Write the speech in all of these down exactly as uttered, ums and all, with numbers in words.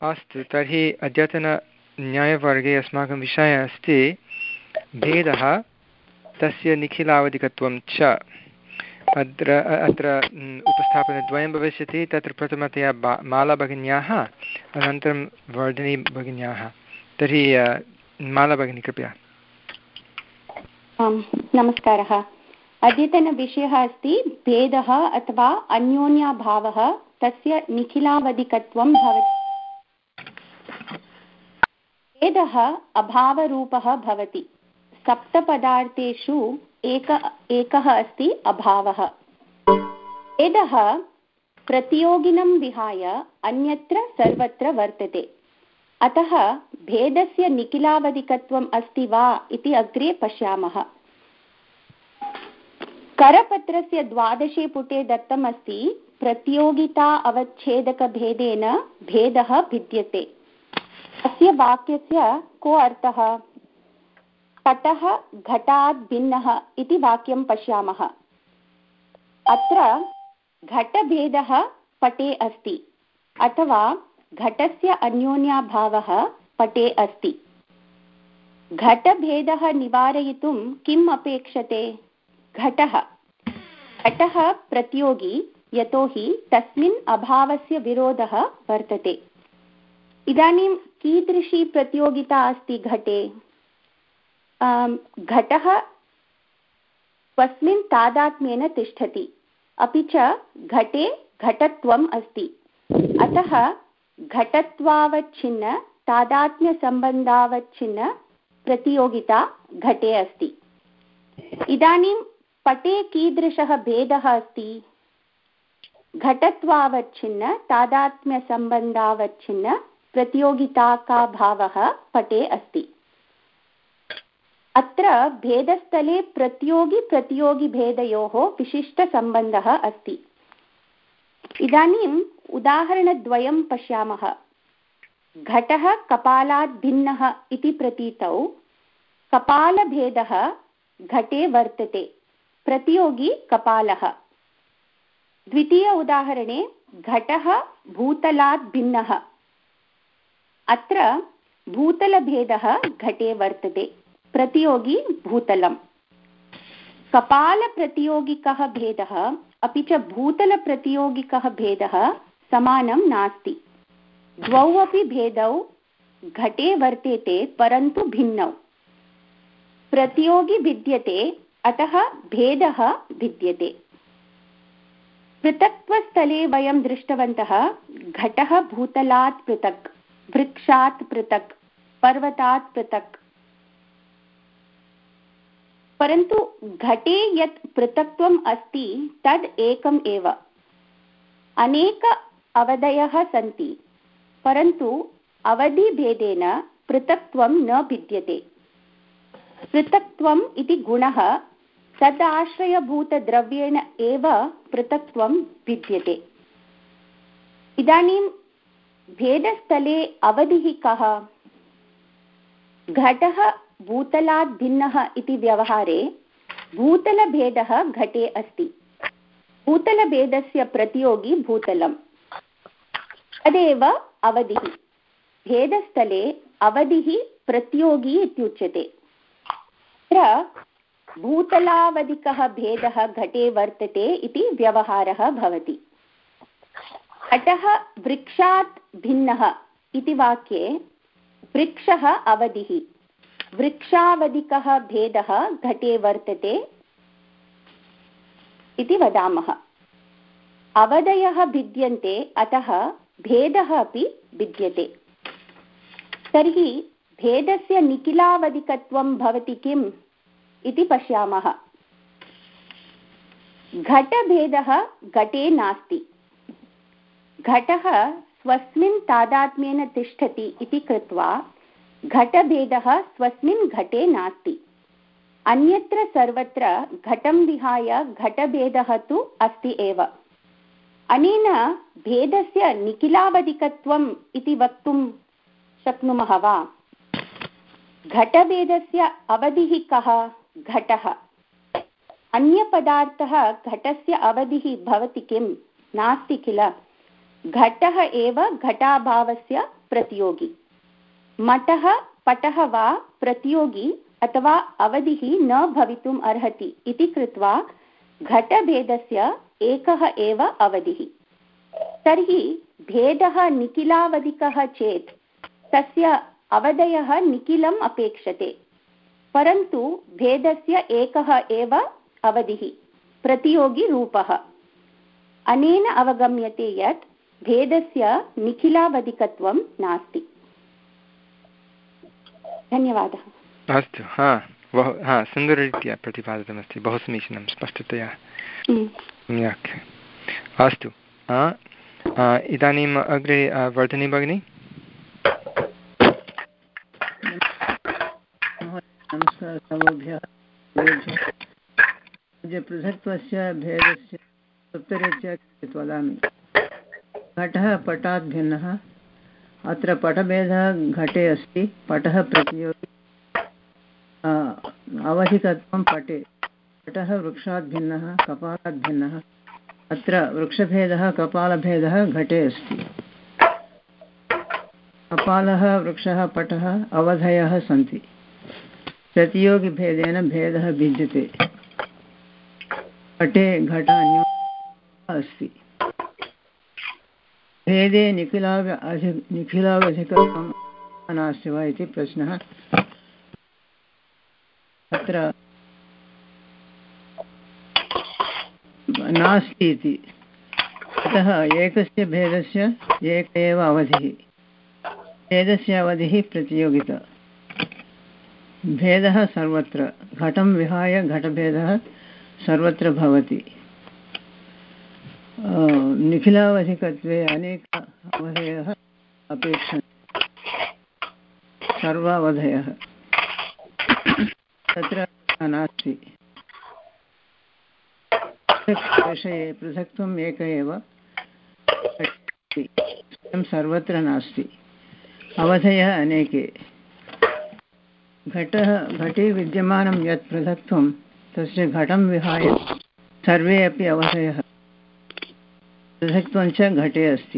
अस्तु, तर्हि अद्यतनन्यायवर्गे अस्माकं विषयः अस्ति भेदः, तस्य निखिलावधिकत्वं च। अत्र अत्र उपस्थापनद्वयं भविष्यति। तत्र प्रथमतया बा मालाभगिन्याः, अनन्तरं वर्धिनी भगिन्याः। तर्हि मालाभगिनी, कृपया। नमस्कारः। अद्यतनविषयः अस्ति भेदः अथवा अन्योन्याभावः, तस्य निखिलावधिकत्वं भवति। भेदः अभावरूपः भवति। सप्तपदार्थेषु एक एकः अस्ति अभावः। भेदः प्रतियोगिनं विहाय अन्यत्र सर्वत्र वर्तते। अतः भेदस्य निखिलावधिकत्वम् अस्ति वा इति अग्रे पश्यामः। करपत्रस्य द्वादशे पुटे दत्तम् अस्ति प्रतियोगिता अवच्छेदकभेदेन भेदः भिद्यते। अस्य वाक्यस्य को अर्थः? पटः घटात् भिन्नः इति वाक्यं पश्यामः। अत्र घटभेदः पटे अस्ति, अथवा घटस्य अन्योन्याभावः पटे अस्ति। घटभेदः निवारयितुं किम् अपेक्षते? घटः घटः प्रतियोगी, यतोहि तस्मिन् अभावस्य विरोधः वर्तते। इदानीं कीदृशी प्रतियोगिता अस्ति घटे? घटः स्वस्मिन् तादात्म्येन तिष्ठति, अपि च घटे घटत्वम् अस्ति। अतः घटत्वावच्छिन्न तादात्म्यसम्बन्धावच्छिन्न प्रतियोगिता घटे अस्ति। इदानीं पटे कीदृशः भेदः अस्ति? घटत्वावच्छिन्न तादात्म्यसम्बन्धावच्छिन्न प्रतियोगिता का भावः पटे अस्ति। अत्र भेदस्थले प्रतियोगी प्रतियोगिभेदयोः विशिष्टसम्बन्धः अस्ति। इदानीम् उदाहरणद्वयं पश्यामः। घटः कपालात् भिन्नः इति प्रतीतौ कपालभेदः घटे वर्तते, प्रतियोगी कपालः। द्वितीय उदाहरणे घटः भूतलात् भिन्नः। अत्र भूतलभेदः घटे वर्तते, प्रतियोगी भूतलम्। कपालप्रतियोगिकः भेदः अपि च भूतलप्रतियोगिकः भेदः समानं नास्ति। द्वौ अपि भेदौ घटे वर्तेते, परन्तु भिन्नौ। प्रतियोगी भिद्यते, अतः भेदः भिद्यते। पृथक्त्वस्थले वयं दृष्टवन्तः घटः भूतलात् पृथक्, वृक्षात् पृथक्, पर्वतात् पृथक्। परन्तु घटे यत् पृथक्त्वम् अस्ति तद् एकम् एव। अनेक अवधयः सन्ति, परन्तु अवधिभेदेन पृथक्त्वं न भिद्यते। पृथक्त्वम् इति गुणः तदाश्रयभूतद्रव्येण एव पृथक्त्वं भिद्यते। इदानीं भेदस्थले अवधिः कः? घटः भूतलात् भिन्नः इति व्यवहारे भूतलभेदः घटे अस्ति। भूतलभेदस्य प्रतियोगी भूतलम्, तदेव अवधिः। भेदस्थले अवधिः प्रतियोगी इत्युच्यते। अत्र भूतलावधिकः भेदः घटे वर्तते इति व्यवहारः भवति। घटः वृक्षात् भिन्नः इति वाक्ये वृक्षः अवधिः, वृक्षावधिकः भेदः घटे वर्तते इति वदामः। अवधयः भिद्यन्ते, अतः भेदः अपि भिद्यते। तर्हि भेदस्य निखिलावधिकत्वं भवति किम् इति पश्यामः। घटभेदः घटे नास्ति। घटः स्वस्मिन् तादात्म्येन तिष्ठति इति कृत्वा घटभेदः स्वस्मिन् घटे नास्ति। अन्यत्र सर्वत्र घटं विहाय घटभेदः तु अस्ति एव। अनेन भेदस्य निखिलावधिकत्वम् इति वक्तुं शक्नुमः वा? घटभेदस्य अवधिः कः? घटः। अन्यपदार्थः घटस्य अवधिः भवति किम्? नास्ति किल। घटः एव घटाभावस्य प्रतियोगी। मठः पटः वा प्रतियोगी अथवा अवधिः न भवितुम् अर्हति इति कृत्वा घटभेदस्य एकः एव अवधिः। तर्हि भेदः निखिलावधिकः चेत् तस्य अवधयः निखिलम् अपेक्षते, परन्तु भेदस्य एकः एव अवधिः प्रतियोगिरूपः। अनेन अवगम्यते यत् भेदस्य निखिलावधिकत्वं नास्ति। धन्यवादः। अस्तु, हा बहु हा सुन्दररीत्या प्रतिपादितमस्ति, बहु समीचीनं, स्पष्टतया सम्यक्। अस्तु, इदानीम् अग्रे वर्धिनी भगिनी। नमस्कारः सर्वेभ्यः। पृथक्त्वस्य भेदस्य उत्तरीत्या किञ्चित् वदामि। घटः पटात् भिन्नः। अत्र पटभेदः घटे अस्ति, पटः प्रतियोगी, अवधिकत्वं पटे। पटः वृक्षात् भिन्नः, कपालात् भिन्नः। अत्र वृक्षभेदः कपालभेदः घटे अस्ति। कपालः वृक्षः पटः अवधयः सन्ति। प्रतियोगिभेदेन भेदः भिद्यते। पटे घट न्यूनः अस्ति। भेदे निखिलाव निखिलावधिकत्वं नास्ति वा इति प्रश्नः अत्र नास्ति इति। अतः एकस्य भेदस्य एक एव अवधिः। भेदस्य अवधिः प्रतियोगिता। भेदः सर्वत्र, घटं विहाय घटभेदः सर्वत्र भवति। निखिलावधिकत्वे अनेक अवधयः अपेक्षन्ते, सर्वावधयः तत्र नास्ति। विषये पृथक्त्वम् एक एव सर्वत्र नास्ति, अवधयः अनेके। घटः घटे विद्यमानं यत् पृथक्त्वं तस्य घटं विहाय सर्वे अपि अवधयः पृथक्त्वं च घटे अस्ति।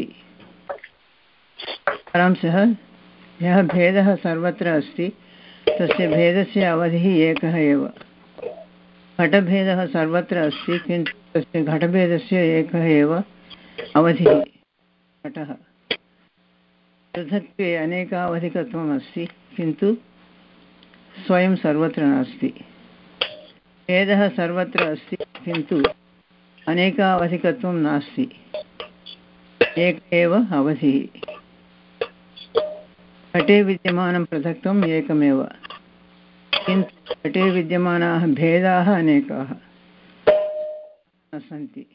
सारांशः, यः भेदः सर्वत्र अस्ति तस्य भेदस्य अवधिः एकः एव। घटभेदः सर्वत्र अस्ति किन्तु तस्य घटभेदस्य एकः एव अवधिः घटः। पृथक्त्वे अनेकावधिकत्वम् अस्ति किन्तु स्वयं सर्वत्र नास्ति। भेदः सर्वत्र अस्ति किन्तु अनेकावधिकत्वं नास्ति, एक एव अवधिः। घटे विद्यमानं पृथक्त्वम् एकमेव किन्तु घटे विद्यमानाः भेदाः अनेकाः सन्ति।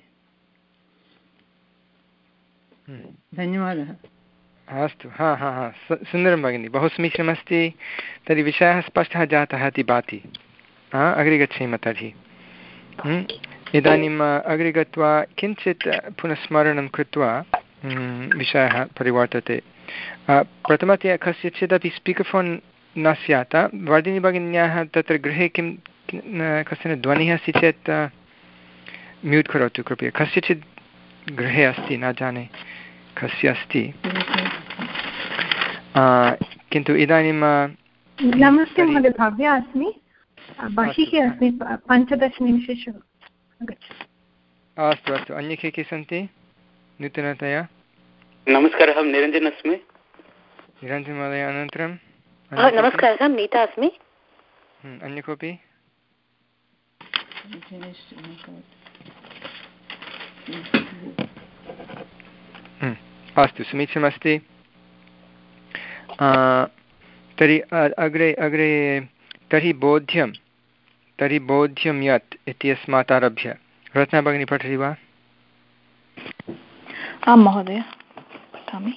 धन्यवादः। अस्तु, हा हा हा सुन्दरं भगिनि, बहु समीचीनमस्ति। तर्हि विषयः स्पष्टः जातः इति भाति। हा, अग्रे गच्छेम तर्हि। इदानीम् अग्रे गत्वा किञ्चित् पुनः स्मरणं कृत्वा विषयः परिवर्तते। प्रथमतया कस्यचिदपि स्पीकर् फ़ोन् न स्यात्। वर्धिनी भगिन्याः तत्र गृहे किं कश्चन ध्वनिः अस्ति चेत् म्यूट् करोतु कृपया। कस्यचित् गृहे अस्ति, न जाने कस्य अस्ति, किन्तु इदानीं नमस्ते महोदय, भव्या अस्मि, बहिः अस्मि, पञ्चदशनिमेषेषु आगच्छामि। अस्तु अस्तु, अन्ये के के सन्ति नूतनतया? नमस्कारः, अहं निरञ्जन अस्मि। निरञ्जन महोदय, अनन्तरं? नमस्कारः, अहं नीता अस्मि। अन्य कोऽपि? अस्तु, समीचीनमस्ति। तर्हि अग्रे अग्रे तर्हि बोध्यं तर्हि बोध्यं यत् इत्यस्मात् आरभ्य रत्ना भगिनी पठति वा? आं महोदय, पठामि।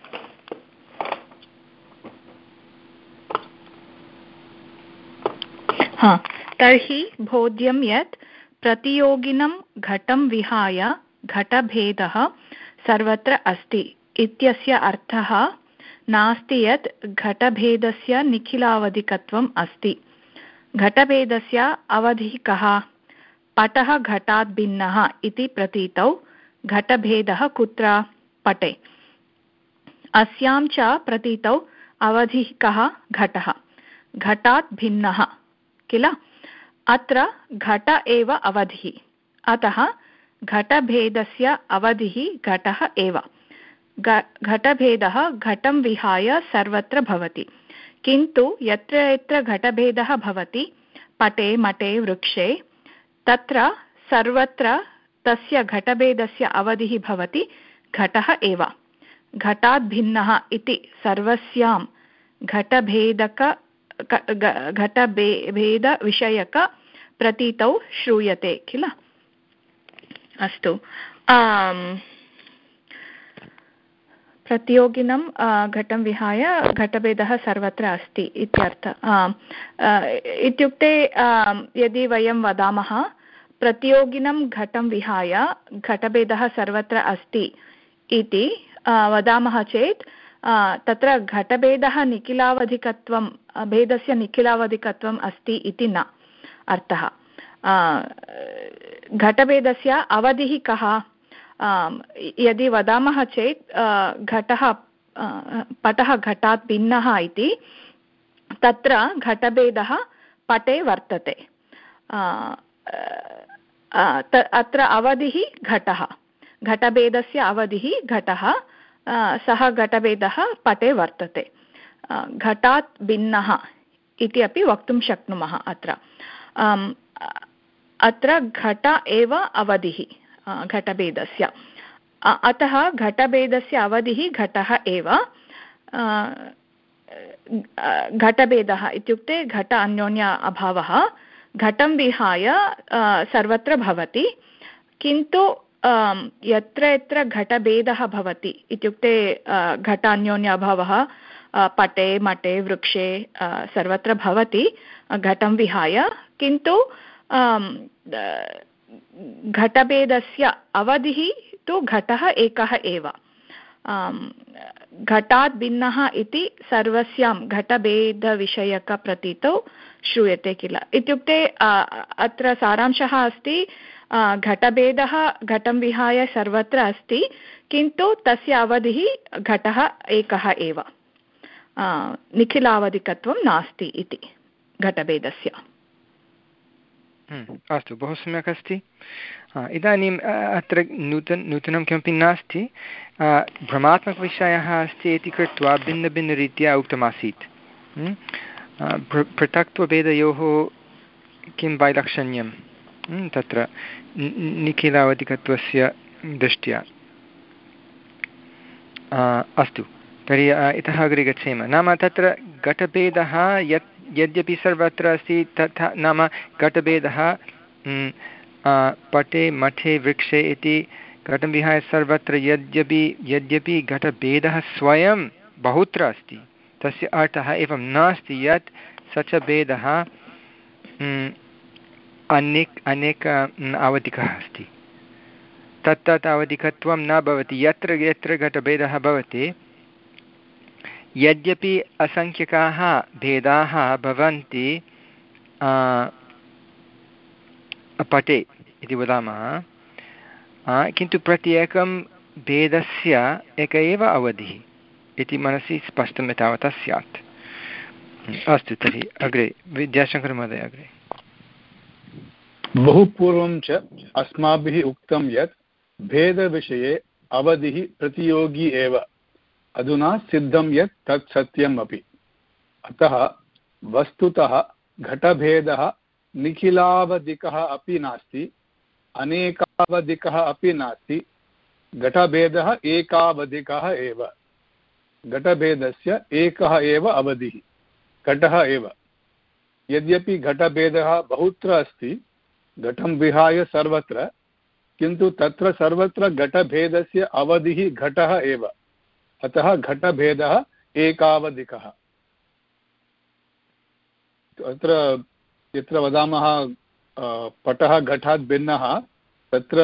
हा, तर्हि बोध्यं यत् प्रतियोगिनं घटं विहाय घटभेदः सर्वत्र अस्ति इत्यस्य अर्थः नास्ति यत् घटभेदस्य निखिलावधिकत्वम् अस्ति। घटभेदस्य अवधिः कः? पटः घटात् भिन्नः इति प्रतीतौ घटभेदः कुत्र? पटे। अस्यां च प्रतीतौ अवधिः कः घटः घटात् भिन्नः किल अत्र घट एव अवधिः अतः घटभेदस्य अवधिः घटः एव घटभेदः घटं विहाय सर्वत्र भवति किन्तु यत्र यत्र घटभेदः भवति पटे मटे वृक्षे तत्र सर्वत्र तस्य घटभेदस्य अवधिः भवति घटः एव घटात् भिन्नः इति सर्वस्यां घटभेदक घटभेदविषयक प्रतीतौ श्रूयते किल अस्तु प्रतियोगिनं घटं विहाय घटभेदः सर्वत्र अस्ति इत्यर्थः इत्युक्ते यदि वयं वदामः प्रतियोगिनं घटं विहाय घटभेदः सर्वत्र अस्ति इति वदामः चेत् तत्र घटभेदः निखिलावधिकत्वं भेदस्य निखिलावधिकत्वम् अस्ति इति न अर्थः घटभेदस्य अवधिः कः यदि वदामः चेत् घटः पटः घटात् भिन्नः इति तत्र घटभेदः पटे वर्तते अत्र अवधिः घटः घटभेदस्य अवधिः घटः सः घटभेदः पटे वर्तते घटात् भिन्नः इति अपि वक्तुं शक्नुमः अत्र अत्र घट एव अवधिः घटभेदस्य अतः घटभेदस्य अवधिः घटः एव घटभेदः इत्युक्ते घट अन्योन्य अभावः घटं विहाय सर्वत्र भवति किन्तु यत्र यत्र घटभेदः भवति इत्युक्ते घट अन्योन्य अभावः पटे मटे वृक्षे सर्वत्र भवति घटं विहाय किन्तु घटभेदस्य अवधिः तु घटः एकः एव घटात् भिन्नः इति सर्वस्यां घटभेदविषयकप्रतीतौ श्रूयते किल इत्युक्ते अत्र सारांशः अस्ति घटभेदः घटं विहाय सर्वत्र अस्ति किन्तु तस्य अवधिः घटः एकः एव निखिलावधिकत्वं नास्ति इति घटभेदस्य अस्तु बहु सम्यक् अस्ति इदानीम् अत्र नूतन नूतनं किमपि नास्ति भ्रमात्मकविषयः अस्ति इति कृत्वा भिन्नभिन्नरीत्या उक्तमासीत् पृथक्त्वभेदयोः किं वैलक्षण्यं तत्र निखिलावधिकत्वस्य दृष्ट्या अस्तु तर्हि इतः अग्रे गच्छेम नाम तत्र घटभेदः यत् यद्यपि सर्वत्र अस्ति तथा नाम घटभेदः पटे मठे वृक्षे इति घटं विहाय सर्वत्र यद्यपि यद्यपि घटभेदः स्वयं बहुत्र अस्ति तस्य अर्थः एवं नास्ति यत् स च भेदः अनेक अनेक अवधिकः अस्ति तत् तत् अवधिकत्वं न भवति यत्र यत्र घटभेदः भवति यद्यपि असङ्ख्यकाः भेदाः भवन्ति पटे इति वदामः किन्तु प्रत्येकं भेदस्य एक एव अवधिः इति मनसि स्पष्टं तावता स्यात् अस्तु तर्हि अग्रे विद्याशङ्करमहोदय अग्रे बहु पूर्वं च अस्माभिः उक्तं यत् भेदविषये अवधिः प्रतियोगी एव अधुना सिद्धं यत् तत् सत्यम् अपि अतः वस्तुतः घटभेदः निखिलावधिकः अपि नास्ति अनेकावधिकः अपि नास्ति घटभेदः एकावधिकः एव घटभेदस्य एकः एव अवधिः घटः एव यद्यपि घटभेदः बहुत्र अस्ति घटं विहाय सर्वत्र किन्तु तत्र सर्वत्र घटभेदस्य अवधिः घटः एव अतः घटभेदः एकावधिकः अत्र यत्र वदामः पटः घटात् भिन्नः तत्र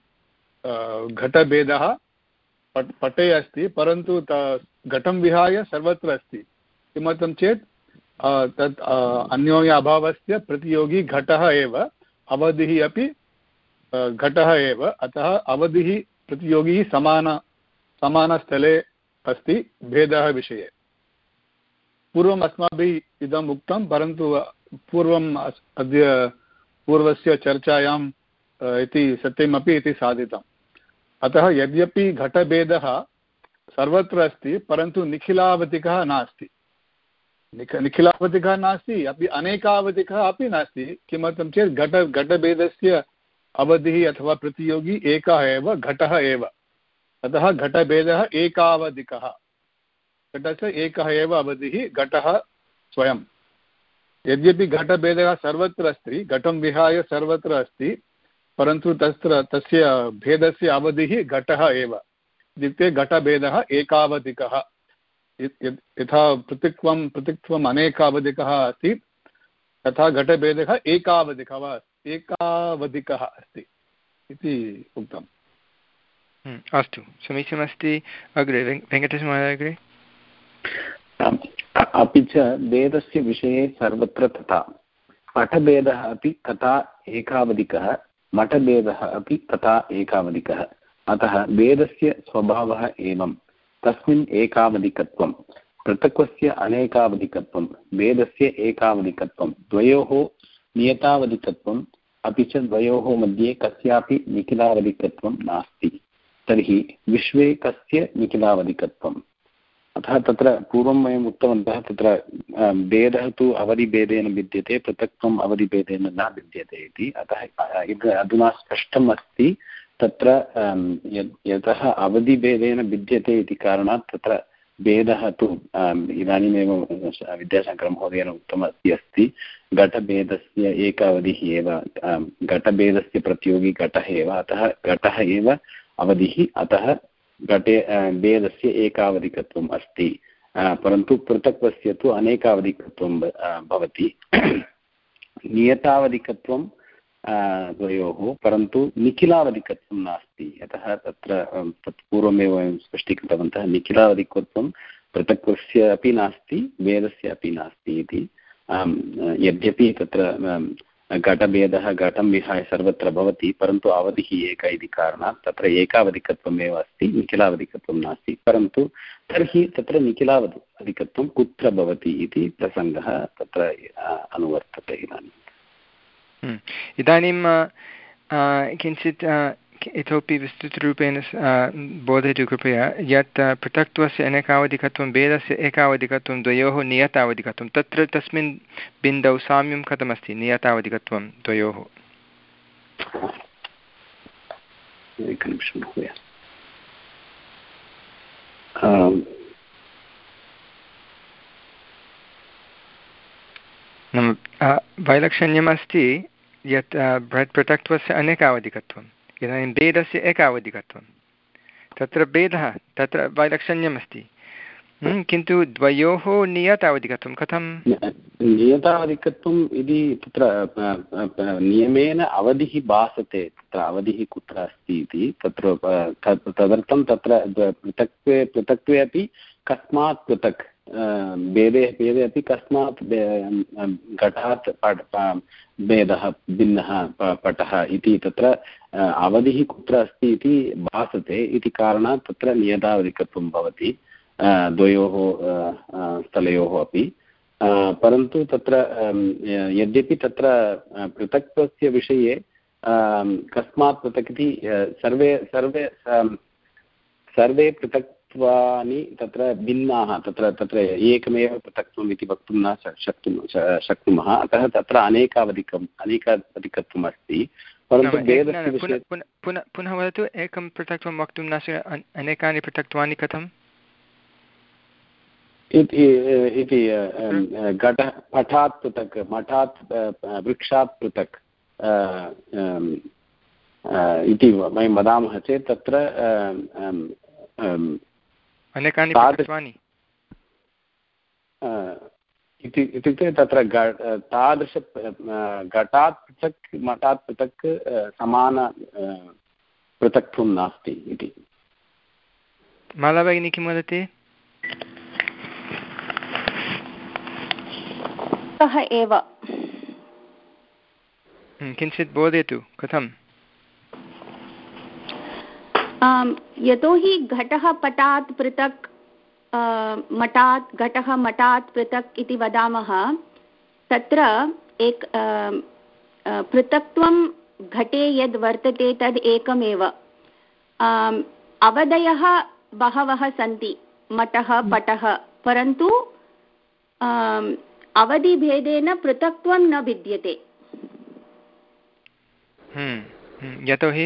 घटभेदः पट पटे अस्ति परन्तु घटं विहाय सर्वत्र अस्ति किमर्थं चेत् तत् अन्योन्य अभावस्य प्रतियोगी घटः एव अवधिः अपि घटः एव अतः अवधिः प्रतियोगी समान समानस्थले अस्ति भेदः विषये। पूर्वम् अस्माभिः इदम् उक्तं, परन्तु पूर्वम् अद्य पूर्वस्य चर्चायां इति सत्यमपि इति साधितम्। अतः यद्यपि घटभेदः सर्वत्र अस्ति, परन्तु निखिलावधिकः नास्ति। निख निखिलावधिकः नास्ति अपि अनेकावधिकः अपि नास्ति। किमर्थं चेत् घट घटभेदस्य अवधिः अथवा प्रतियोगी एकः एव, घटः एव। अतः घटभेदः एकावधिकः, घटस्य एकः एव अवधिः, घटः स्वयं। यद्यपि घटभेदः सर्वत्र अस्ति, घटं विहाय सर्वत्र अस्ति, परन्तु तत्र तस्य भेदस्य अवधिः घटः एव। इत्युक्ते घटभेदः एकावधिकः। यथा पृथक्त्वं पृथक्त्वम् अनेकावधिकः अस्ति, तथा घटभेदः एकावधिकः एकावधिकः अस्ति इति उक्तम्। अस्तु, समीचीनमस्ति। अग्रे वेङ्कटेशमहोदय अग्रे। अपि च भेदस्य विषये सर्वत्र तथा पठभेदः अपि तथा एकावधिकः, मठभेदः अपि तथा एकावधिकः। अतः भेदस्य स्वभावः एवं, तस्मिन् एकावधिकत्वं, पृथक्त्वस्य अनेकावधिकत्वं, भेदस्य एकावधिकत्वं, द्वयोः नियतावधिकत्वम्, अपि च द्वयोः मध्ये कस्यापि निखिलावधिकत्वं नास्ति। तर्हि विश्वे कस्य निखिलावधिकत्वम्? अतः तत्र पूर्वं वयम् उक्तवन्तः, तत्र भेदः तु अवधिभेदेन भिद्यते, पृथक्त्वम् अवधिभेदेन न भिद्यते इति। अतः अधुना स्पष्टम् अस्ति तत्र यतः अवधिभेदेन भिद्यते इति कारणात् तत्र भेदः तु इदानीमेव विद्याशङ्करमहोदयेन उक्तम् अस्ति अस्ति घटभेदस्य एकावधिः एव, घटभेदस्य प्रतियोगी घटः एव, अतः घटः एव अवधिः, अतः घटे भेदस्य एकावधिकत्वम् अस्ति। परन्तु पृथक्त्वस्य तु अनेकावधिकत्वं भवति। नियतावधिकत्वं द्वयोः, परन्तु निखिलावधिकत्वं नास्ति। यतः तत्र पूर्वमेव वयं स्पष्टीकृतवन्तः, निखिलावधिकत्वं पृथक्त्वस्य अपि नास्ति, भेदस्य अपि नास्ति इति। यद्यपि तत्र घटभेदः घटं विहाय सर्वत्र भवति, परन्तु अवधिः एक इति कारणात् तत्र एकावधिकत्वमेव अस्ति, निखिलावधिकत्वं नास्ति। परन्तु तर्हि तत्र निखिलावधि अधिकत्वं कुत्र भवति इति प्रसङ्गः तत्र अनुवर्तते इदानीम्। इदानीं किञ्चित् इतोपि विस्तृतरूपेण बोधयतु कृपया। यत् पृथक्त्वस्य अनेकावधिकत्वं, भेदस्य एकावधिकत्वं, द्वयोः नियतावधिकत्वं, तत्र तस्मिन् बिन्दौ साम्यं कथमस्ति नियतावधिकत्वं द्वयोः? एकनिमिषं महोदय। नाम वैलक्षण्यम् अस्ति यत् बृहत् पृथक्त्वस्य अनेकावधिकत्वम्, इदानीं भेदस्य एकावधिकत्वं, तत्र भेदः, तत्र वैलक्षण्यम् अस्ति, किन्तु द्वयोः नियतावधिकत्वं कथं? नियतावधिकत्वम् इति तत्र नियमेन अवधिः भासते, तत्र अवधिः कुत्र अस्ति इति। तत्र तदर्थं तत्र पृथक्त्वे पृथक्त्वे अपि कस्मात् पृथक्, भेदे भेदे अपि कस्मात् घटात् भेदः भिन्नः पटः इति तत्र अवधिः कुत्र अस्ति इति भासते इति कारणात् तत्र नियतावधिकत्वं भवति द्वयोः स्थलयोः अपि। परन्तु तत्र यद्यपि तत्र पृथक्त्वस्य विषये कस्मात् पृथक् इति सर्वे सर्वे सर्वे पृथक्त्वानि तत्र भिन्नाः, तत्र तत्र एकमेव पृथक्त्वम् इति वक्तुं न शक्तुं शक्नुमः। अतः तत्र अनेकावधिकम् अनेकावधिकत्वम् अस्ति। परन्तु भेदस्य विषये पुनः पुनः वदतु, एकं पृथक्त्वं वक्तुं न शक् अनेकानि पृथक्त्वानि कथम् इति घटः पठात् पृथक्, मठात् वृक्षात् पृथक् इति वयं वदामः चेत् तत्र अनेकानि पृथक्त्वानि इत्युक्ते तत्र तादृश घटात् पृथक् मठात् पृथक् समान पृथक्त्वं नास्ति इति। माला भगिनी किं वदति? एव किञ्चित् बोधयतु कथं? यतोहि घटः पटात् पृथक् मठात् घटः मठात् पृथक् इति वदामः तत्र एक पृथक्त्वं घटे यद् वर्तते तद् एकमेव। अवधयः बहवः सन्ति मठः पटः, परन्तु अवधिभेदेन पृथक्त्वं न भिद्यते। यतोहि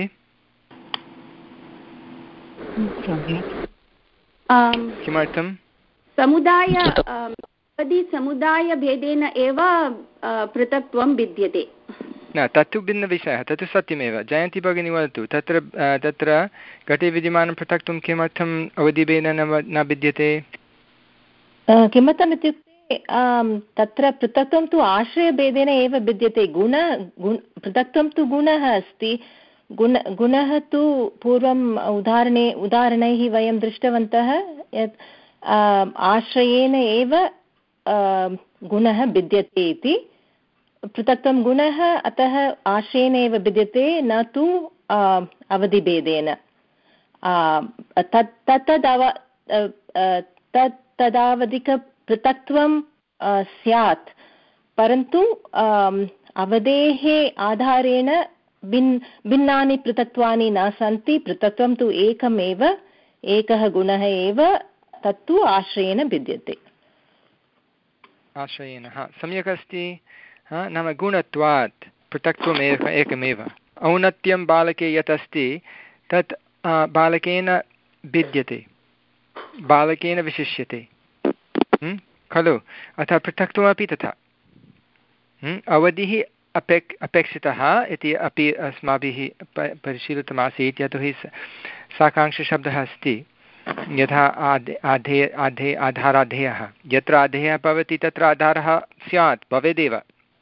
किमर्थं समुदाय अवधिसमुदायभेदेन एव पृथक्त्वं भिद्यते। न तत्तु भिन्नविषयः, तत्तु सत्यमेव। जयन्ती भगिनी वदतु, तत्र तत्र घटे विद्यमानं पृथक्त्वं किमर्थम् अवधिभेदेन न भिद्यते? किमर्थम् इत्युक्ते तत्र पृथक्त्वं तु आश्रयभेदेन एव भिद्यते। गुण गुण पृथक्त्वं तु गुणः अस्ति। गुण गुणः तु पूर्वम् उदाहरणे उदाहरणैः वयं दृष्टवन्तः यत् आश्रयेण एव गुणः भिद्यते इति। पृथक्त्वं गुणः अतः आश्रयेण एव भिद्यते, न तु अवधिभेदेन। तत् तद् अव तत् तदावधिकपृथक्त्वं स्यात्, परन्तु अवधेः आधारेण भिन् भिन्नानि पृथक्त्वानि न सन्ति। पृथक्त्वं तु एकमेव, एकः गुणः एव, तत्तु आश्रयेण भिद्यते। आश्रयेण, हा सम्यक् अस्ति। हा नाम गुणत्वात् पृथक्त्वम् एक एकमेव। औन्नत्यं बालके यत् अस्ति तत् बालकेन भिद्यते, बालकेन विशिष्यते खलु। अतः पृथक्त्वमपि तथा। अवधिः अपेक् अपेक्षितः इति अपि अस्माभिः परिशीलितमासीत्, यतोहि साकाङ्क्षशब्दः अस्ति। यथा आधे आधे आधे आधाराधेयः, यत्र आधेयः भवति तत्र आधारः स्यात्, भवेदेव।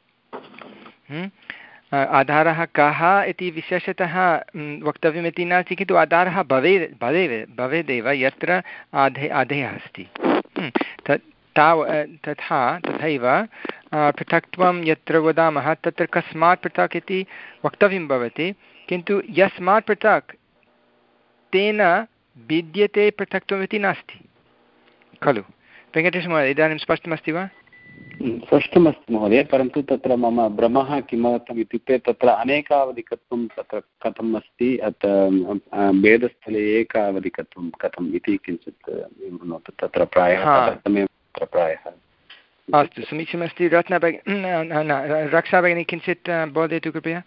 आधारः कः इति विशेषतः वक्तव्यमिति नास्ति, किन्तु आधारः भवेत् भवेत् भवेदेव यत्र आधे आधेयः अस्ति। तत् ताव तथा तथैव पृथक्त्वं यत्र वदामः तत्र कस्मात् पृथक् इति वक्तव्यं भवति, किन्तु यस्मात् पृथक् तेन भिद्यते पृथक्त्वम् इति नास्ति खलु। वेङ्कटेशमहोदय, इदानीं स्पष्टमस्ति वा? स्पष्टमस्ति महोदय, परन्तु तत्र मम भ्रमः किमर्थम् इत्युक्ते तत्र अनेकावधिकत्वं तत्र कथम् अस्ति, भेदस्थले एकावधिकत्वं कथम् इति किञ्चित् विवृणोतु। तत्र प्रायः तत्र प्रायः अस्तु, समीचीनमस्ति। रत्ना भगिनी, रक्षा भगिनी किञ्चित् बोधयतु कृपया।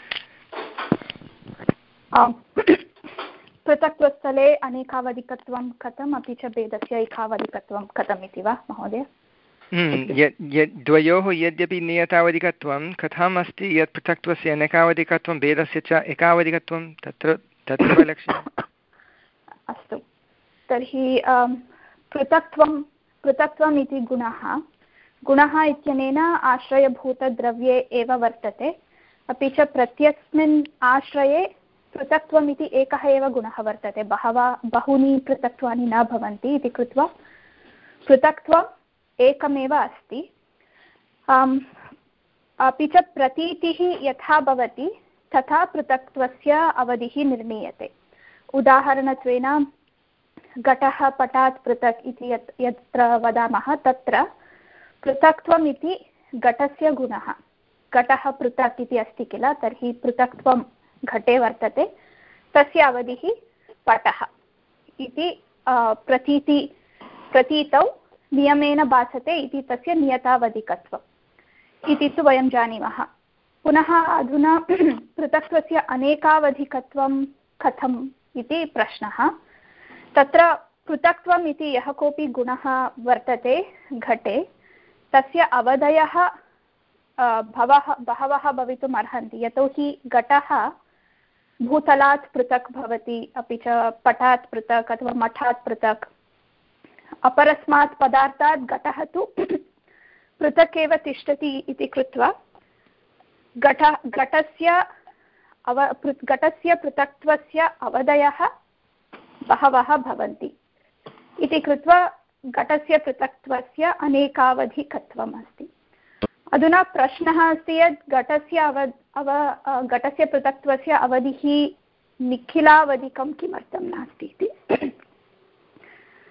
पृथक्त्वस्थले अनेकावधिकत्वं कथम्, अपि च भेदस्य एकावधिकत्वं कथम् इति वा महोदय? द्वयोः यद्यपि नियतावधिकत्वं कथम् अस्ति, यत् पृथक्त्वस्य अनेकावधिकत्वं भेदस्य च एकावधिकत्वं तत्र तत्र वैलक्षण्यम्। अस्तु, तर्हि पृथक्त्वं पृथक्त्वम् इति गुणः गुणः इत्यनेन आश्रयभूतद्रव्ये एव वर्तते, अपि च प्रत्यस्मिन् आश्रये पृथक्त्वम् इति एकः एव गुणः वर्तते। बहवः बहूनि पृथक्त्वानि न भवन्ति इति कृत्वा पृथक्त्वम् एकमेव अस्ति। अपि च प्रतीतिः यथा भवति तथा पृथक्त्वस्य अवधिः निर्णीयते। उदाहरणत्वेन घटः पटात् पृथक् इति यत् यत्र वदामः तत्र पृथक्त्वम् इति घटस्य गुणः। घटः पृथक् इति अस्ति किल, तर्हि पृथक्त्वं घटे वर्तते, तस्य अवधिः पटः इति प्रतीति प्रतीतौ नियमेन भासते इति तस्य नियतावधिकत्वम् इति तु वयं जानीमः। पुनः अधुना पृथक्त्वस्य अनेकावधिकत्वं कथम् इति प्रश्नः। तत्र पृथक्त्वम् इति यः कोऽपि गुणः वर्तते घटे, तस्य अवधयः बहवः बहवः भवितुम् अर्हन्ति। यतोहि घटः भूतलात् पृथक् भवति, अपि च पटात् पृथक् अथवा मठात् पृथक्। अपरस्मात् पदार्थात् घटः तु पृथक् एव तिष्ठति इति कृत्वा घट घटस्य अव घटस्य पृथक्त्वस्य अवधयः बहवः भवन्ति इति कृत्वा घटस्य पृथक्त्वस्य अनेकावधिकत्वम् अस्ति। अधुना प्रश्नः अस्ति यत् घटस्य अव अव घटस्य पृथक्त्वस्य अवधिः निखिलावधिकं किमर्थं नास्ति इति।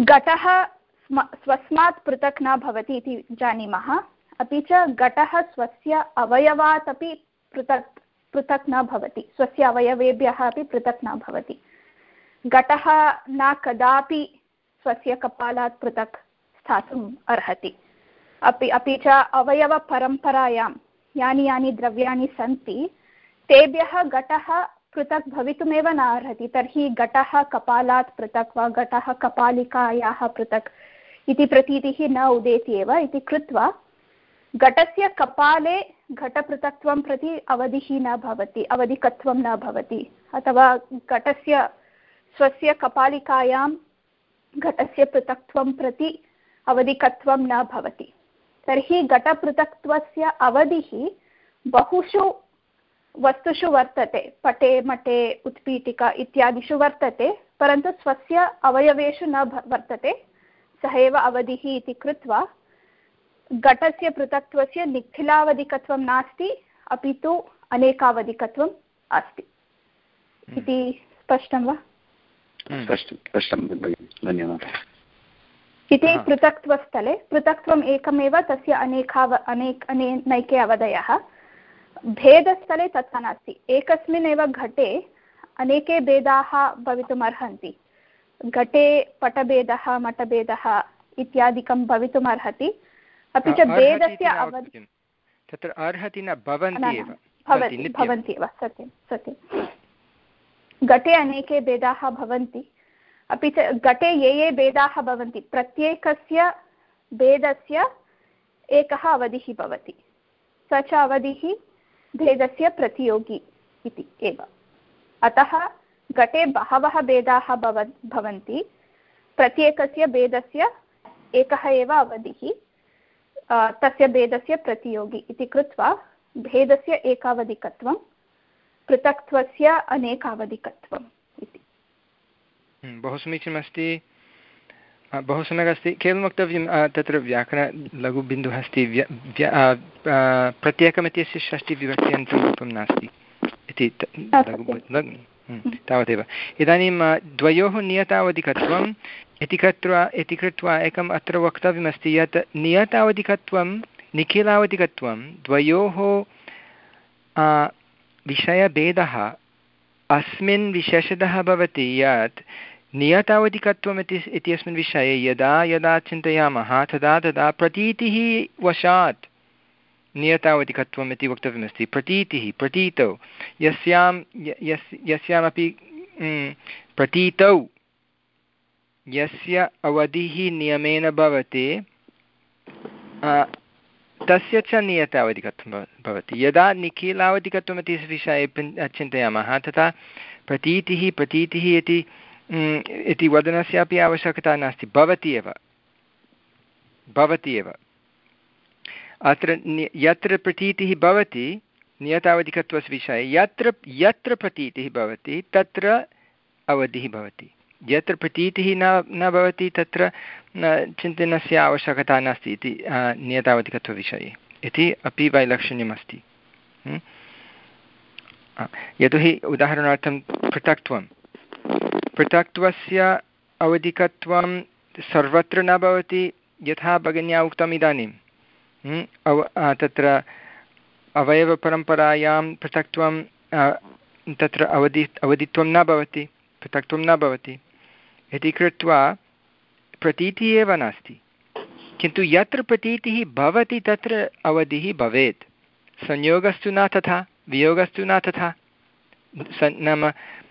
घटः स्वस्मात् पृथक् न भवति इति जानीमः, अपि च घटः स्वस्य अवयवात् अपि पृथक् पृथक् न भवति, स्वस्य अवयवेभ्यः अपि पृथक् न भवति। घटः न कदापि स्वस्य कपालात् पृथक् स्थातुम् अर्हति। अपि अपि च अवयवपरम्परायां यानि यानि द्रव्याणि सन्ति तेभ्यः घटः पृथक् भवितुमेव न अर्हति। तर्हि घटः कपालात् पृथक् वा घटः कपालिकायाः पृथक् इति प्रतीतिः न उदेति एव इति कृत्वा घटस्य कपाले घटपृथक्त्वं प्रति अवधिः न भवति, अवधिकत्वं न भवति, अथवा घटस्य स्वस्य कपालिकायां घटस्य पृथक्त्वं प्रति अवधिकत्वं न भवति। तर्हि घटपृथक्त्वस्य अवधिः बहुषु वस्तुषु वर्तते, पटे मटे उत्पीठिका इत्यादिषु वर्तते, परन्तु स्वस्य अवयवेषु न वर्तते, सः एव अवधिः इति कृत्वा घटस्य पृथक्त्वस्य निखिलावधिकत्वं नास्ति, अपि तु अनेकावधिकत्वम् अस्ति इति स्पष्टं वा? स्पष्टं, धन्यवादः। इति पृथक्त्वस्थले पृथक्त्वम् एकमेव, तस्य अनेकाव अनेक अने नैके अवधयः। भेदस्थले तथा नास्ति, एकस्मिन् एव घटे अनेके भेदाः भवितुम् अर्हन्ति। घटे पटभेदः मठभेदः इत्यादिकं भवितुम् अर्हति, अपि च भेदस्य अवधि तत्र अर्हति न भवन्ति एव, भवन्ति एव, सत्यं सत्यं। घटे अनेके भेदाः भवन्ति, अपि च घटे ये ये भेदाः भवन्ति प्रत्येकस्य भेदस्य एकः अवधिः भवति, स च अवधिः भेदस्य प्रतियोगी इति एव। अतः घटे बहवः भेदाः भव भवन्ति, प्रत्येकस्य भेदस्य एकः एव अवधिः तस्य भेदस्य प्रतियोगी इति कृत्वा भेदस्य एकावधिकत्वं पृथक्त्वस्य अनेकावधिकत्वम् इति। बहु समीचीनमस्ति, बहु सम्यक् अस्ति। केवलं वक्तव्यं तत्र व्याकरणलघुबिन्दुः अस्ति, प्रत्येकमित्यस्य षष्टिविभक्त्यन्तरूपं नास्ति इति तावदेव। इदानीं द्वयोः नियतावधिकत्वम् इति कृत्वा इति कृत्वा एकम् अत्र वक्तव्यमस्ति यत् नियतावधिकत्वं निखिलावधिकत्वं द्वयोः विषयभेदः अस्मिन् विशेषतः भवति यत् नियतावधिकत्वम् इति इत्यस्मिन् विषये यदा यदा चिन्तयामः तदा तदा प्रतीतिः वशात् नियतावधिकत्वम् इति वक्तव्यमस्ति। प्रतीतिः प्रतीतौ यस्यां यस् यस्यामपि प्रतीतौ यस्य अवधिः नियमेन भवति तस्य च नियतावधिकत्वं भवति। यदा निखिलावधिकत्वम् इति विषये चिन्तयामः तथा प्रतीतिः प्रतीतिः इति इति वदनस्यापि आवश्यकता नास्ति, भवति एव भवति एव। अत्र यत्र प्रतीतिः भवति नियतावधिकत्वस्य विषये यत्र यत्र प्रतीतिः भवति तत्र अवधिः भवति, यत्र प्रतीतिः न न भवति तत्र चिन्तनस्य आवश्यकता नास्ति इति नियतावधिकत्वविषये इति अपि वैलक्षण्यमस्ति। यतोहि उदाहरणार्थं पृथक्त्वं पृथक्त्वस्य अवधिकत्वं सर्वत्र न भवति, यथा भगिन्या उक्तम् इदानीं अव तत्र अवयवपरम्परायां पृथक्त्वं तत्र अवधि अवधित्वं न भवति, पृथक्त्वं न भवति इति कृत्वा प्रतीतिः एव नास्ति। किन्तु यत्र प्रतीतिः भवति तत्र अवधिः भवेत्। संयोगस्तु न तथा, वियोगस्तु न तथा। नाम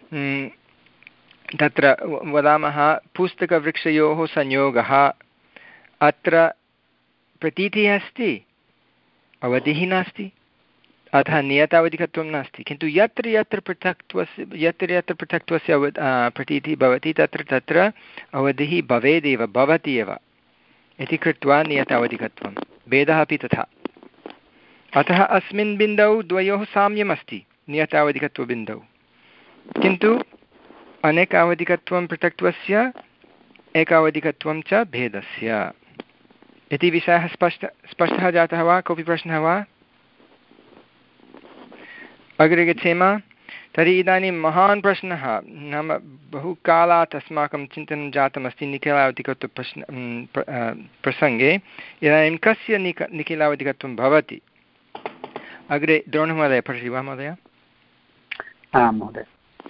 तत्र वदामः पुस्तकवृक्षयोः संयोगः, अत्र प्रतीतिः अस्ति, अवधिः नास्ति, अतः नियतावधिकत्वं नास्ति। किन्तु यत्र यत्र पृथक्त्वस्य यत्र यत्र पृथक्त्वस्य अव प्रतीतिः भवति तत्र तत्र अवधिः भवेदेव, भवति एव इति कृत्वा नियतावधिकत्वं। भेदः अपि तथा। अतः अस्मिन् बिन्दौ द्वयोः साम्यमस्ति नियतावधिकत्वबिन्दौ, किन्तु अनेकावधिकत्वं पृथक्त्वस्य, एकावधिकत्वं च भेदस्य इति विषयः स्पष्ट स्पष्टः जातः वा? कोऽपि प्रश्नः वा? अग्रे गच्छेम। तर्हि इदानीं महान् प्रश्नः, नाम बहुकालात् अस्माकं चिन्तनं जातमस्ति निखिलावधिकत्व प्रश्न प्रसङ्गे। इदानीं कस्य निक निखिलावधिकत्वं भवति? अग्रे द्रोणमहोदय पठति वा महोदय? आं महोदय।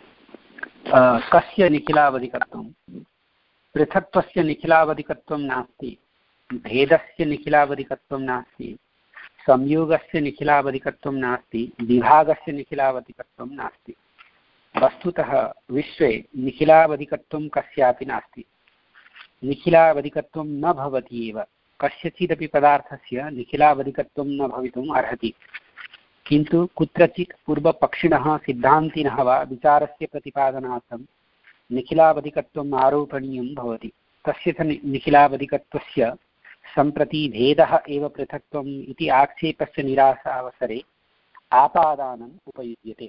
कस्य निखिलावधिकत्वं? पृथक्त्वस्य निखिलावधिकत्वं नास्ति, भेदस्य निखिलावधिकत्वं नास्ति, संयोगस्य निखिलावधिकत्वं नास्ति, विभागस्य निखिलावधिकत्वं नास्ति। वस्तुतः विश्वे निखिलावधिकत्वं कस्यापि नास्ति। निखिलावधिकत्वं न भवति एव। कस्यचिदपि पदार्थस्य निखिलावधिकत्वं न भवितुम् अर्हति। किन्तु कुत्रचित् पूर्वपक्षिणः सिद्धान्तिनः वा विचारस्य प्रतिपादनार्थं निखिलावधिकत्वम् आरोपणीयं भवति। तस्य च निखिलावधिकत्वस्य सम्प्रति भेदः एव पृथक्त्वम् इति आक्षेपस्य निराशावसरे आपादानम् उपयुज्यते।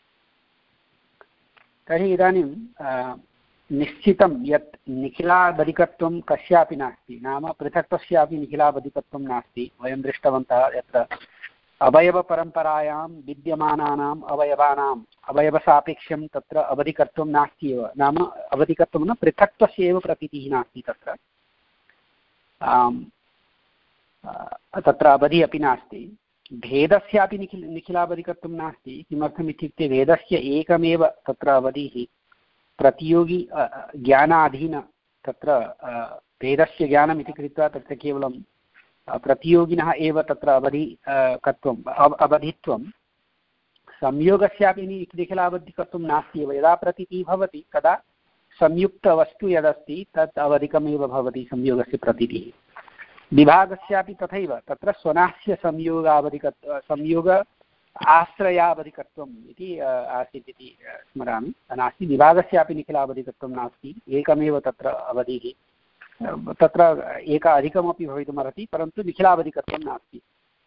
तर्हि इदानीं निश्चितं यत् निखिलावधिकत्वं कस्यापि नास्ति, नाम पृथक्त्वस्यापि निखिलावधिकत्वं नास्ति। वयं दृष्टवन्तः यत्र अवयवपरम्परायां विद्यमानानाम् अवयवानाम् अवयवसापेक्षं तत्र अवधिकत्वं नास्ति एव, नाम अवधिकत्वं न पृथक्त्वस्य एव प्रतीतिः नास्ति तत्र। तत्र अवधि अपि नास्ति। भेदस्यापि निखिल निखिलावधिकत्वं नास्ति। किमर्थम् इत्युक्ते भेदस्य एकमेव तत्र अवधिः प्रतियोगी ज्ञानाधीन तत्र भेदस्य ज्ञानम् इति कृत्वा तत्र केवलं प्रतियोगिनः एव तत्र अवधि कत्वम् अवधित्वं। संयोगस्यापि निखिलावधिकत्वं नास्ति एव। यदा प्रतीतिः भवति तदा संयुक्तवस्तु यदस्ति तत् अवधिकमेव भवति संयोगस्य प्रतीतिः। विभागस्यापि तथैव, तत्र स्वनास्य संयोगावधिकत्व संयोग आश्रयावधिकत्वम् इति आसीत् इति स्मरामि, नास्ति। विभागस्यापि निखिलावधिकत्वं नास्ति, एकमेव तत्र अवधिः। तत्र एक अधिकमपि भवितुमर्हति, परन्तु निखिलावधिकत्वं नास्ति।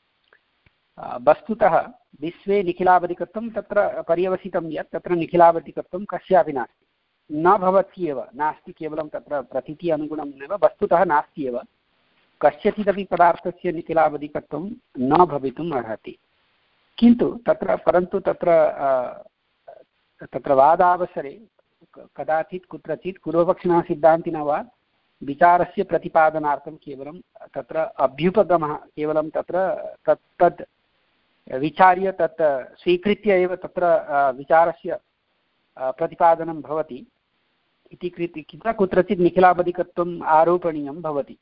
वस्तुतः विश्वे निखिलावधिकत्वं तत्र पर्यवसितं यत् तत्र निखिलावधिकत्वं कस्यापि नास्ति, न भवति एव, नास्ति। केवलं तत्र प्रतीति अनुगुणम् एव, वस्तुतः नास्ति एव। कस्यचिदपि पदार्थस्य निखिलावधिकत्वं न भवितुम् अर्हति। किन्तु तत्र परन्तु तत्र तत्र वादावसरे कदाचित् कुत्रचित् पूर्वपक्षिणः सिद्धान्तिनः वा विचारस्य प्रतिपादनार्थं केवलं तत्र अभ्युपगमः, केवलं तत्र तत् तद् विचार्य तत् स्वीकृत्य एव तत्र विचारस्य प्रतिपादनं भवति इति कृत्वा कुत्रचित् निखिलावधिकत्वम् आरोपणीयं भवति।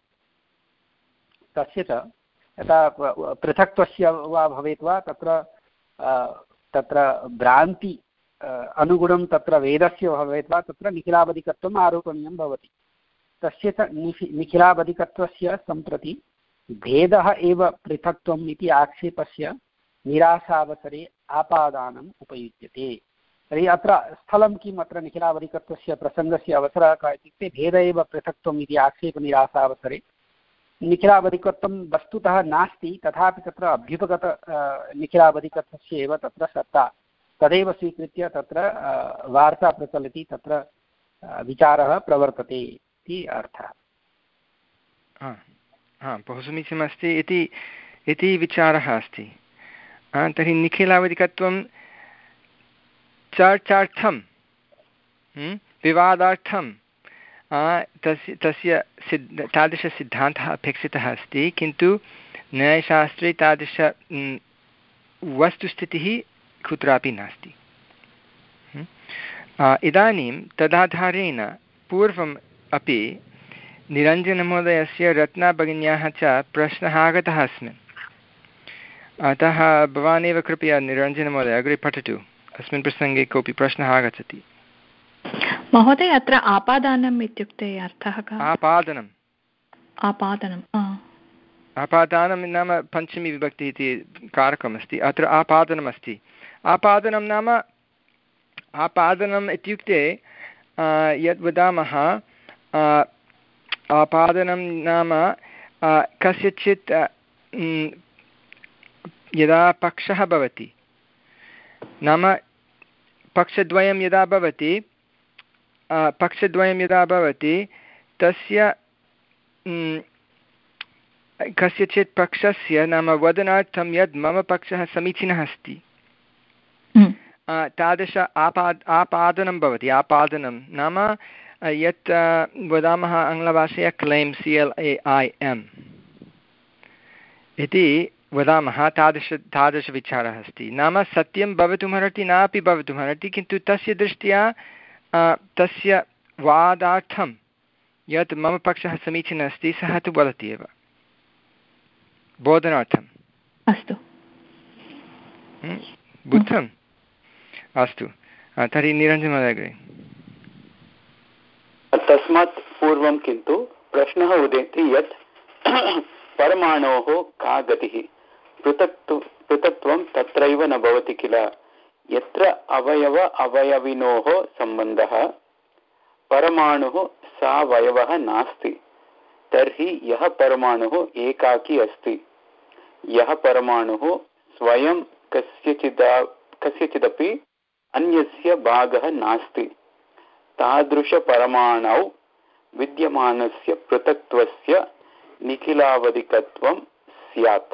तस्य च यथा पृथक्त्वस्य वा भवेत् वा तत्र तत्र भ्रान्ति अनुगुणं तत्र वेदस्य भवेत् वा तत्र निखिलावधिकत्वम् आरोपणीयं भवति। तस्य च निखिलावधिकत्वस्य सम्प्रति भेदः एव पृथक्त्वम् इति आक्षेपस्य निराशावसरे आपादानम् उपयुज्यते। तर्हि अत्र स्थलं किम्? अत्र निखिलावधिकत्वस्य प्रसङ्गस्य अवसरः कः इत्युक्ते भेद एव पृथक्त्वम् इति आक्षेपनिराशावसरे निखिलावधिकत्वं वस्तुतः नास्ति, तथापि तत्र अभ्युपगत निखिलावधिकत्वस्य एव तत्र सत्ता, तदेव स्वीकृत्य तत्र वार्ता प्रचलति, तत्र विचारः प्रवर्तते इति अर्थः। हा हा बहु समीचीनमस्ति इति इति विचारः अस्ति। तर्हि निखिलावधिकत्वं चर्चार्थं विवादार्थं तस्य तस्य सिद्ध तादृशसिद्धान्तः अपेक्षितः अस्ति, किन्तु न्यायशास्त्रे तादृश वस्तुस्थितिः कुत्रापि नास्ति। इदानीं तदाधारेण पूर्वम् अपि निरञ्जनमहोदयस्य रत्नाभगिन्याः च प्रश्नः आगतः अस्मिन्, अतः भवान् एव कृपया निरञ्जनमहोदय अग्रे पठतु। अस्मिन् प्रसङ्गे कोऽपि प्रश्नः आगच्छति महोदय? अत्र आपादानम् इत्युक्ते अर्थः कः? आपादनम् आपादनम् आपादानं नाम पञ्चमी विभक्ति इति कारकमस्ति, अत्र आपादनमस्ति। आपादनं नाम आपादनम् इत्युक्ते यद् वदामः आपादनं नाम कस्यचित् यदा पक्षः भवति, नाम पक्षद्वयं यदा भवति पक्षद्वयं यदा भवति तस्य कस्यचित् पक्षस्य नाम वदनार्थं यद् मम पक्षः समीचीनः अस्ति, तादृश आपाद आपादनं भवति आपादनं नाम यत् वदामः आङ्ग्लभाषया क्लेम् सि एल् ए ऐ एम् इति वदामः तादृश तादृशविचारः अस्ति नाम सत्यं भवितुमर्हति नापि भवितुमर्हति किन्तु तस्य दृष्ट्या तस्य वादार्थं यत् मम पक्षः समीचीनः अस्ति सः तु वदति एव बोधनार्थम् अस्तु बुद्धम् अस्तु तर्हि निरञ्जनमहोदय अग्रे तस्मात् पूर्वं किन्तु प्रश्नः उदेति यत् परमाणोः का गतिः पृथक् पृथक्त्वं तत्रैव न भवति किल यत्र अवयव अवयविनोः सम्बन्धः परमाणुः सावयवः नास्ति तर्हि यः परमाणुः एकाकी अस्ति यः परमाणुः स्वयं कस्यचिदा कस्यचिदपि अन्यस्य भागः नास्ति तादृशपरमाणौ विद्यमानस्य पृथक्त्वस्य निखिलावधिकत्वं स्यात्।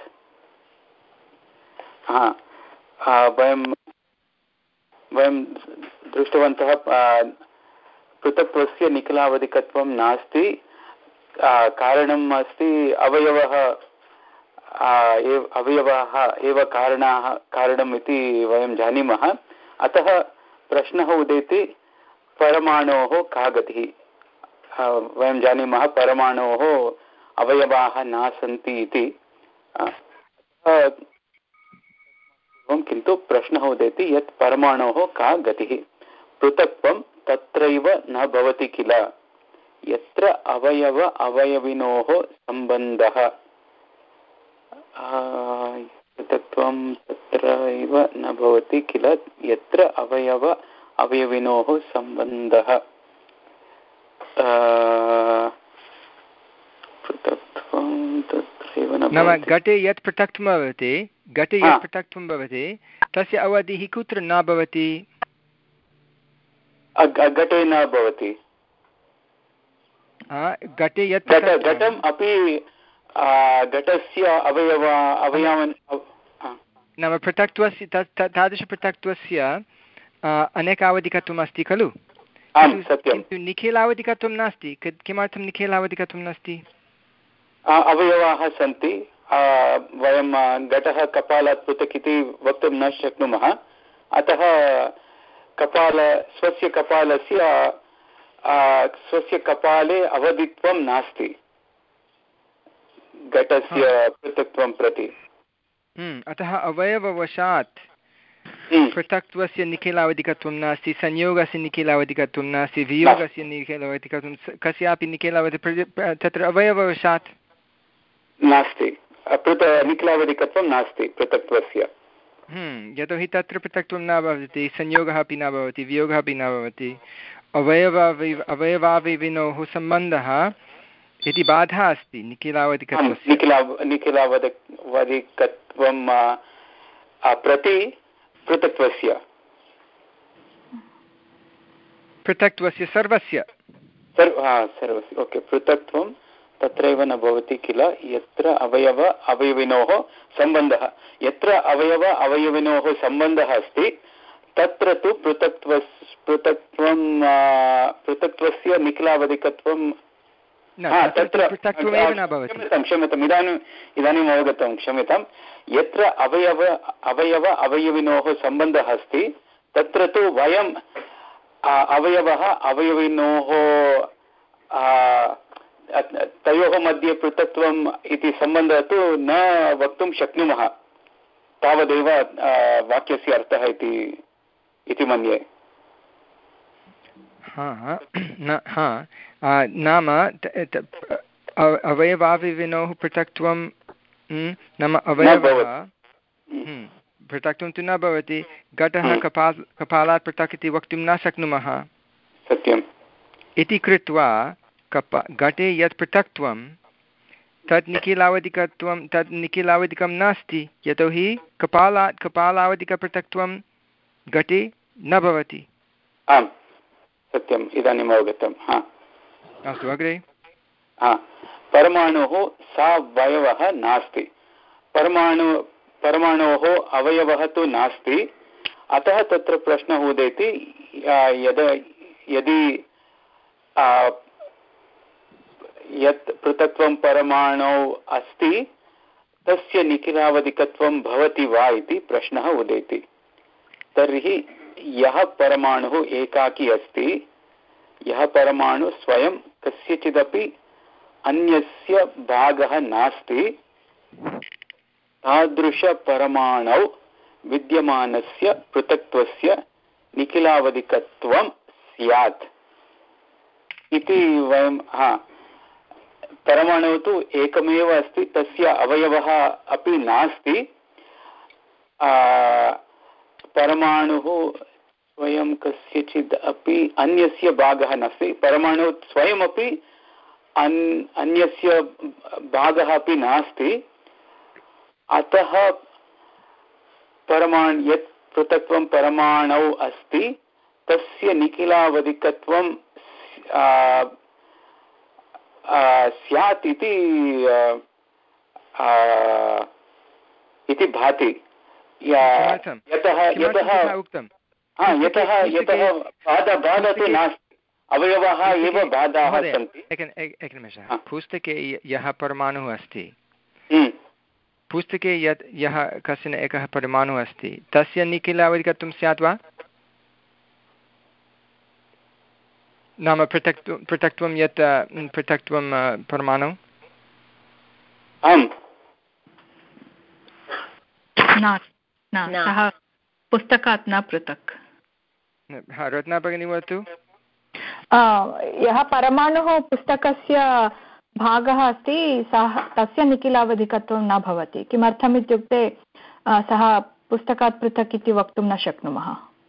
वयं वयं दृष्टवन्तः पृथक्त्वस्य निखिलावधिकत्वं नास्ति कारणम् अस्ति अवयवः अवयवाः एव कारणाः कारणम् इति वयं जानीमः अतः प्रश्नः उदेति परमाणोः का गतिः वयं जानीमः परमाणोः अवयवाः न सन्ति इति किन्तु प्रश्नः उदेति यत् परमाणोः का गतिः पृथक्त्वं तत्रैव न भवति किल यत्र अवयव अवयविनोः सम्बन्धः पृथक्त्वं तत्रैव न भवति किल यत्र अवयव अवयविनोः सम्बन्धः पृथक्त्वं तत्रैव न नाम घटे यत् पृथक्त्वं भवति घटे यत् पृथक्त्वं भवति तस्य अवधिः कुत्र न भवति घटे न भवति घटे यत् घटम् अपि घटस्य अवयव अवयवन् नाम पृथक्त्वस्य तादृशपृथक्त्वस्य अनेकावधिकत्वम् अस्ति खलु किन्तु निखिलावधिकत्वं नास्ति किमर्थं निखिलावधिकत्वं नास्ति अवयवाः सन्ति वयं घटः कपालात् पृथक् इति वक्तुं न शक्नुमः अतः कपाल स्वस्य कपालस्य स्वस्य कपाले अवधित्वं नास्ति घटस्य पृथक्त्वं प्रति अतः अवयववशात् पृथक्त्वस्य निखिलावधिकत्वं नास्ति संयोगस्य निखिलावधिकत्वं नास्ति वियोगस्य निखिलावधिकत्वं कस्यापि निखिलावधि तत्र अवयववशात् नास्ति निखिलावधिकत्वं नास्ति पृथक्त्वस्य यतोहि तत्र पृथक्त्वं न भवति संयोगः अपि न भवति वियोगः अपि न भवति अवयवावि अवयवावयविनोः सम्बन्धः इति बाधा अस्ति निखिलावधिकत्वस्य निखिला निखिलावधिकत्वं प्रति पृथक्त्वस्य पृथक्त्वस्य सर्वस्य सर्वस्य ओके पृथक्त्वं तत्रैव न भवति किल यत्र अवयव अवयविनोः सम्बन्धः यत्र अवयव अवयविनोः सम्बन्धः अस्ति तत्र तु पृथक्त्व पृथक्त्वं पृथक्त्वस्य निखिलावधिकत्वं तत्र क्षम्यतां क्षम्यताम् इदानीम् इदानीम् अवगतं क्षम्यतां यत्र अवयव अवयव अवयविनोः सम्बन्धः अस्ति तत्र तु वयं अवयवः अवयविनोः तयोः मध्ये पृथक्त्वम् इति सम्बन्धः तु न वक्तुं शक्नुमः तावदेव वाक्यस्य अर्थः इति इति मन्ये नाम अवयवाविनोः पृथक्त्वं नाम अवयवः पृथक्त्वं तु न भवति घटः कपाल कपालात् पृथक् इति वक्तुं न शक्नुमः सत्यम् इति कृत्वा कप घटे यत् पृथक्त्वं तत् निखिलावधिकत्वं तत् निखिलावधिकं नास्ति यतोहि कपालात् कपालावधिकपृथक्त्वं घटे न भवति आम् सत्यम् इदानीम् अवगतं हा अस्तु अग्रे हा परमाणुः सावयवः नास्ति परमाणु परमाणोः अवयवः तु नास्ति अतः तत्र प्रश्नः उदेति यद् यदि यत् पृथक्त्वं परमाणौ अस्ति तस्य निखिलावधिकत्वं भवति वा इति प्रश्नः उदेति। तर्हि यः परमाणुः एकाकी अस्ति, यः परमाणु स्वयं कस्यचिदपि अन्यस्य भागः नास्ति, तादृशपरमाणौ विद्यमानस्य पृथक्त्वस्य निखिलावधिकत्वं स्यात् इति वयं हा परमाणुः तु एकमेव अस्ति, तस्य अवयवः अपि नास्ति, परमाणुः स्वयं कस्यचित् अपि अन्यस्य भागः नास्ति, परमाणुः स्वयमपि अन् अन्यस्य भागः अपि नास्ति, अतः परमाणु यत् पृथक्त्वं परमाणौ अस्ति तस्य निखिलावधिकत्वं स्यात् इति इति भाति। यतः यतः यतः यतः बाधा बाधा तु नास्ति, अवयवाः एव बाधाः सन्ति। एकनिमेषः, पुस्तके यः परमाणुः अस्ति, पुस्तके यत् यः कश्चन एकः परमाणुः अस्ति तस्य निखिलावधिकत्वं स्यात् वा? नाम पृथक्त्वं पृथक्त्वं यत् पृथक्त्वं परमाणु न सः पुस्तकात् न पृथक्। रत्ना भगिनी वदतु। यः परमाणुः पुस्तकस्य भागः अस्ति सः तस्य निखिलावधिकत्वं न भवति। किमर्थम् इत्युक्ते सः पुस्तकात् पृथक् इति वक्तुं न शक्नुमः।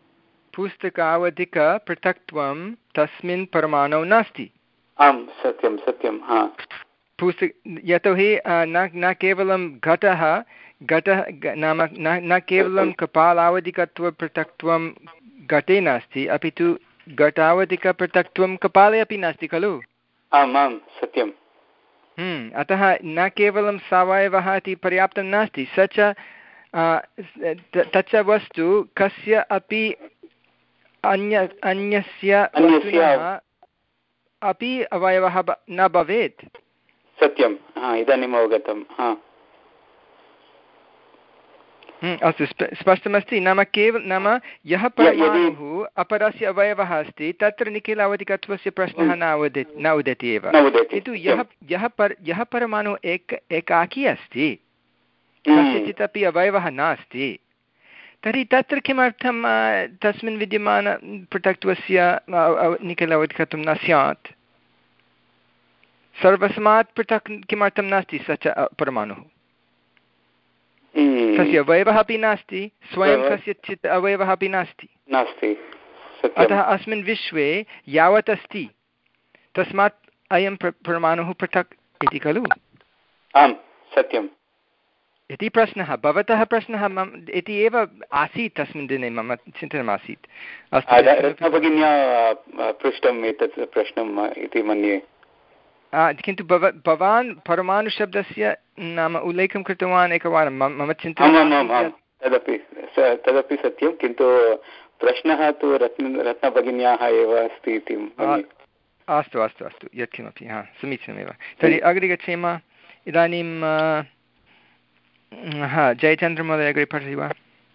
पुस्तकावधिकपृथक्त्वं तस्मिन् परमाणौ नास्ति। आम् सत्यं सत्यं। हा पुस्तक यतोहि न न केवलं घटः घटः नाम न न केवलं कपालावधिकत्वपृथक्त्वं घटे नास्ति, अपि तु घटावधिकपृथक्त्वं कपाले अपि नास्ति खलु? आम् आम् सत्यं। अतः न केवलं सावयवः इति पर्याप्तं नास्ति, स च तच्च वस्तु कस्य अपि अन्य अन्यस्य वस्तुनः अपि अवयवः न भवेत्। सत्यं, इदानीम् अवगतम्। अस्तु, स्पष्टमस्ति। नाम केवल नाम यः परमाणुः अपरस्य अवयवः अस्ति तत्र निखिलावधिकत्वस्य प्रश्नः न उदेति न उदेति एव, किन्तु यः यः पर यः परमाणुः एक एकाकी अस्ति, कस्यचित् अपि अवयवः नास्ति, तर्हि तत्र किमर्थं तस्मिन् विद्यमान पृथक्त्वस्य निखिलावधिकत्वं न स्यात्? सर्वस्मात् पृथक् किमर्थं नास्ति स च परमाणुः? तस्य अवयवः अपि नास्ति, स्वयं कस्यचित् अवयवः अपि नास्ति नास्ति अतः अस्मिन् विश्वे यावत् अस्ति तस्मात् अयं परमाणुः पृथक् इति खलु? आम् सत्यम् इति प्रश्नः, भवतः प्रश्नः मम इति एव आसीत् तस्मिन् दिने, मम चिन्तनमासीत्। अस्तु, भगिन्या पृष्टम् एतत् प्रश्नम् इति मन्ये। किन्तु भव भवान् परमाणुशब्दस्य नाम उल्लेखं कृतवान् एकवारं, मम चिन्तनं तदपि तदपि सत्यं, किन्तु प्रश्नः तु रत्न रत्नभगिन्याः एव अस्ति इति। अस्तु अस्तु अस्तु, यत्किमपि, हा समीचीनमेव। तर्हि अग्रे गच्छेम। इदानीं हा जयचन्द्रमहोदय अग्रे पठति वा?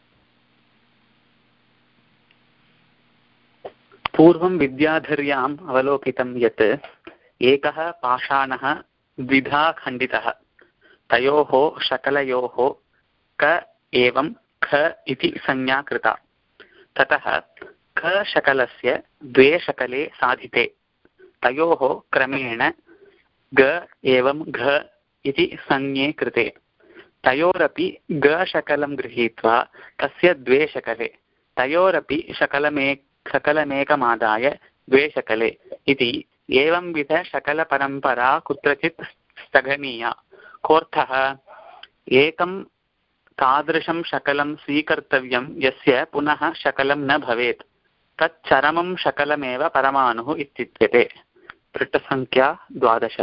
पूर्वं विद्याधर्याम् अवलोकितं यत् एकः पाषाणः द्विधा खण्डितः, तयोः शकलयोः क एवं ख इति संज्ञा कृता। ततः ख शकलस्य द्वे शकले साधिते, तयोः क्रमेण ग एवं घ इति संज्ञे कृते। तयोरपि ग शकलं गृहीत्वा तस्य द्वे शकले, तयोरपि शकलमे शकलमेकमादाय द्वे शकले इति एवंविध शकलपरम्परा कुत्रचित् स्थगनीया। कोऽर्थः? एकं तादृशं शकलं स्वीकर्तव्यं यस्य पुनः शकलं न भवेत्, तच्चरमं शकलमेव परमाणुः इत्युच्यते। पृष्ठसङ्ख्या द्वादश।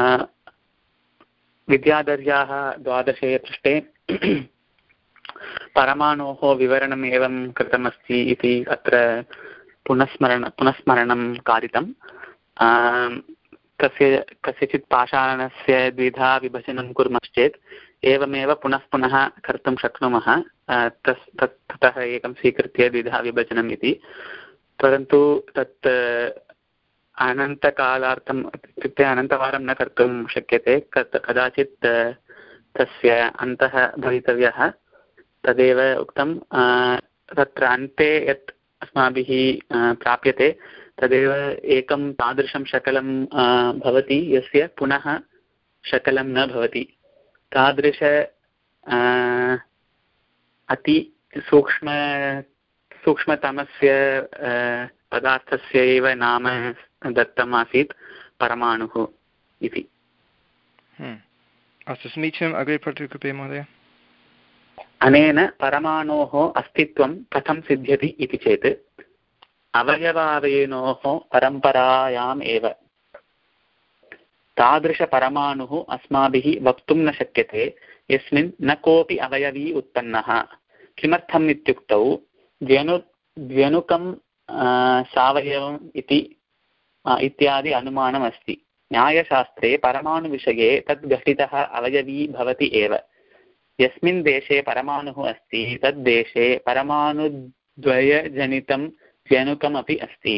विद्याधर्याः द्वादशे पृष्ठे परमाणोः विवरणम् एवं कृतमस्ति इति अत्र पुनस्मरण पुनस्मरणं कारितं। कस्य कस्यचित् पाषाणस्य द्विधा विभजनं कुर्मश्चेत् एवमेव पुनः पुनः कर्तुं शक्नुमः। तस् तत् ततः एकं स्वीकृत्य द्विधा विभजनम् इति, परन्तु तत् अनन्तकालार्थम् इत्युक्ते अनन्तवारं न कर्तुं शक्यते। कदाचित् तस्य अन्तः भवितव्यः, तदेव उक्तं। तत्र अन्ते यत् अस्माभिः प्राप्यते तदेव एकं तादृशं शकलं भवति यस्य पुनः शकलं न भवति। तादृश अति सूक्ष्म सूक्ष्मतमस्य पदार्थस्य एव नाम दत्तम् आसीत् परमाणुः इति। अस्तु, समीचीनम्। अग्रे पठतु कृपया महोदय। अनेन परमाणोः अस्तित्वं कथं सिद्ध्यति इति चेत् अवयवावयिनोः परम्परायाम् एव। तादृशपरमाणुः अस्माभिः वक्तुं न शक्यते यस्मिन् न कोऽपि अवयवी उत्पन्नः। किमर्थम् इत्युक्तौ द्व्यनु द्व्यनुकं सावयवम् इति इत्यादि अनुमानमस्ति। न्यायशास्त्रे परमाणुविषये तद् घटितः अवयवी भवति एव। यस्मिन् देशे परमाणुः अस्ति तद्देशे परमाणुद्वयजनितं द्व्यनुकमपि अस्ति।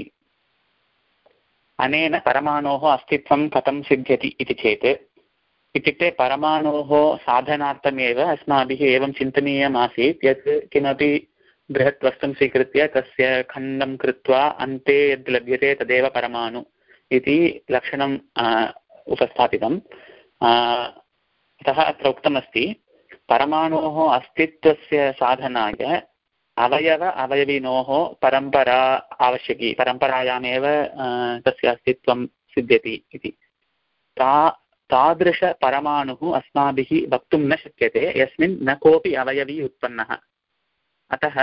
अनेन परमाणोः अस्तित्वं कथं सिद्ध्यति इति चेत्, इत्युक्ते परमाणोः साधनार्थमेव अस्माभिः एवं चिन्तनीयमासीत् यत् किमपि बृहत् वस्तुं स्वीकृत्य तस्य खण्डं कृत्वा अन्ते यद् लभ्यते तदेव परमाणु इति लक्षणम् उपस्थापितम्। अतः अत्र उक्तमस्ति परमाणोः अस्तित्वस्य साधनाय अवयव अवयविनोः परम्परा आवश्यकी, परम्परायामेव तस्य अस्तित्वं सिद्ध्यति इति। ता तादृशपरमाणुः अस्माभिः वक्तुं न शक्यते यस्मिन् न कोऽपि अवयवी उत्पन्नः। अतः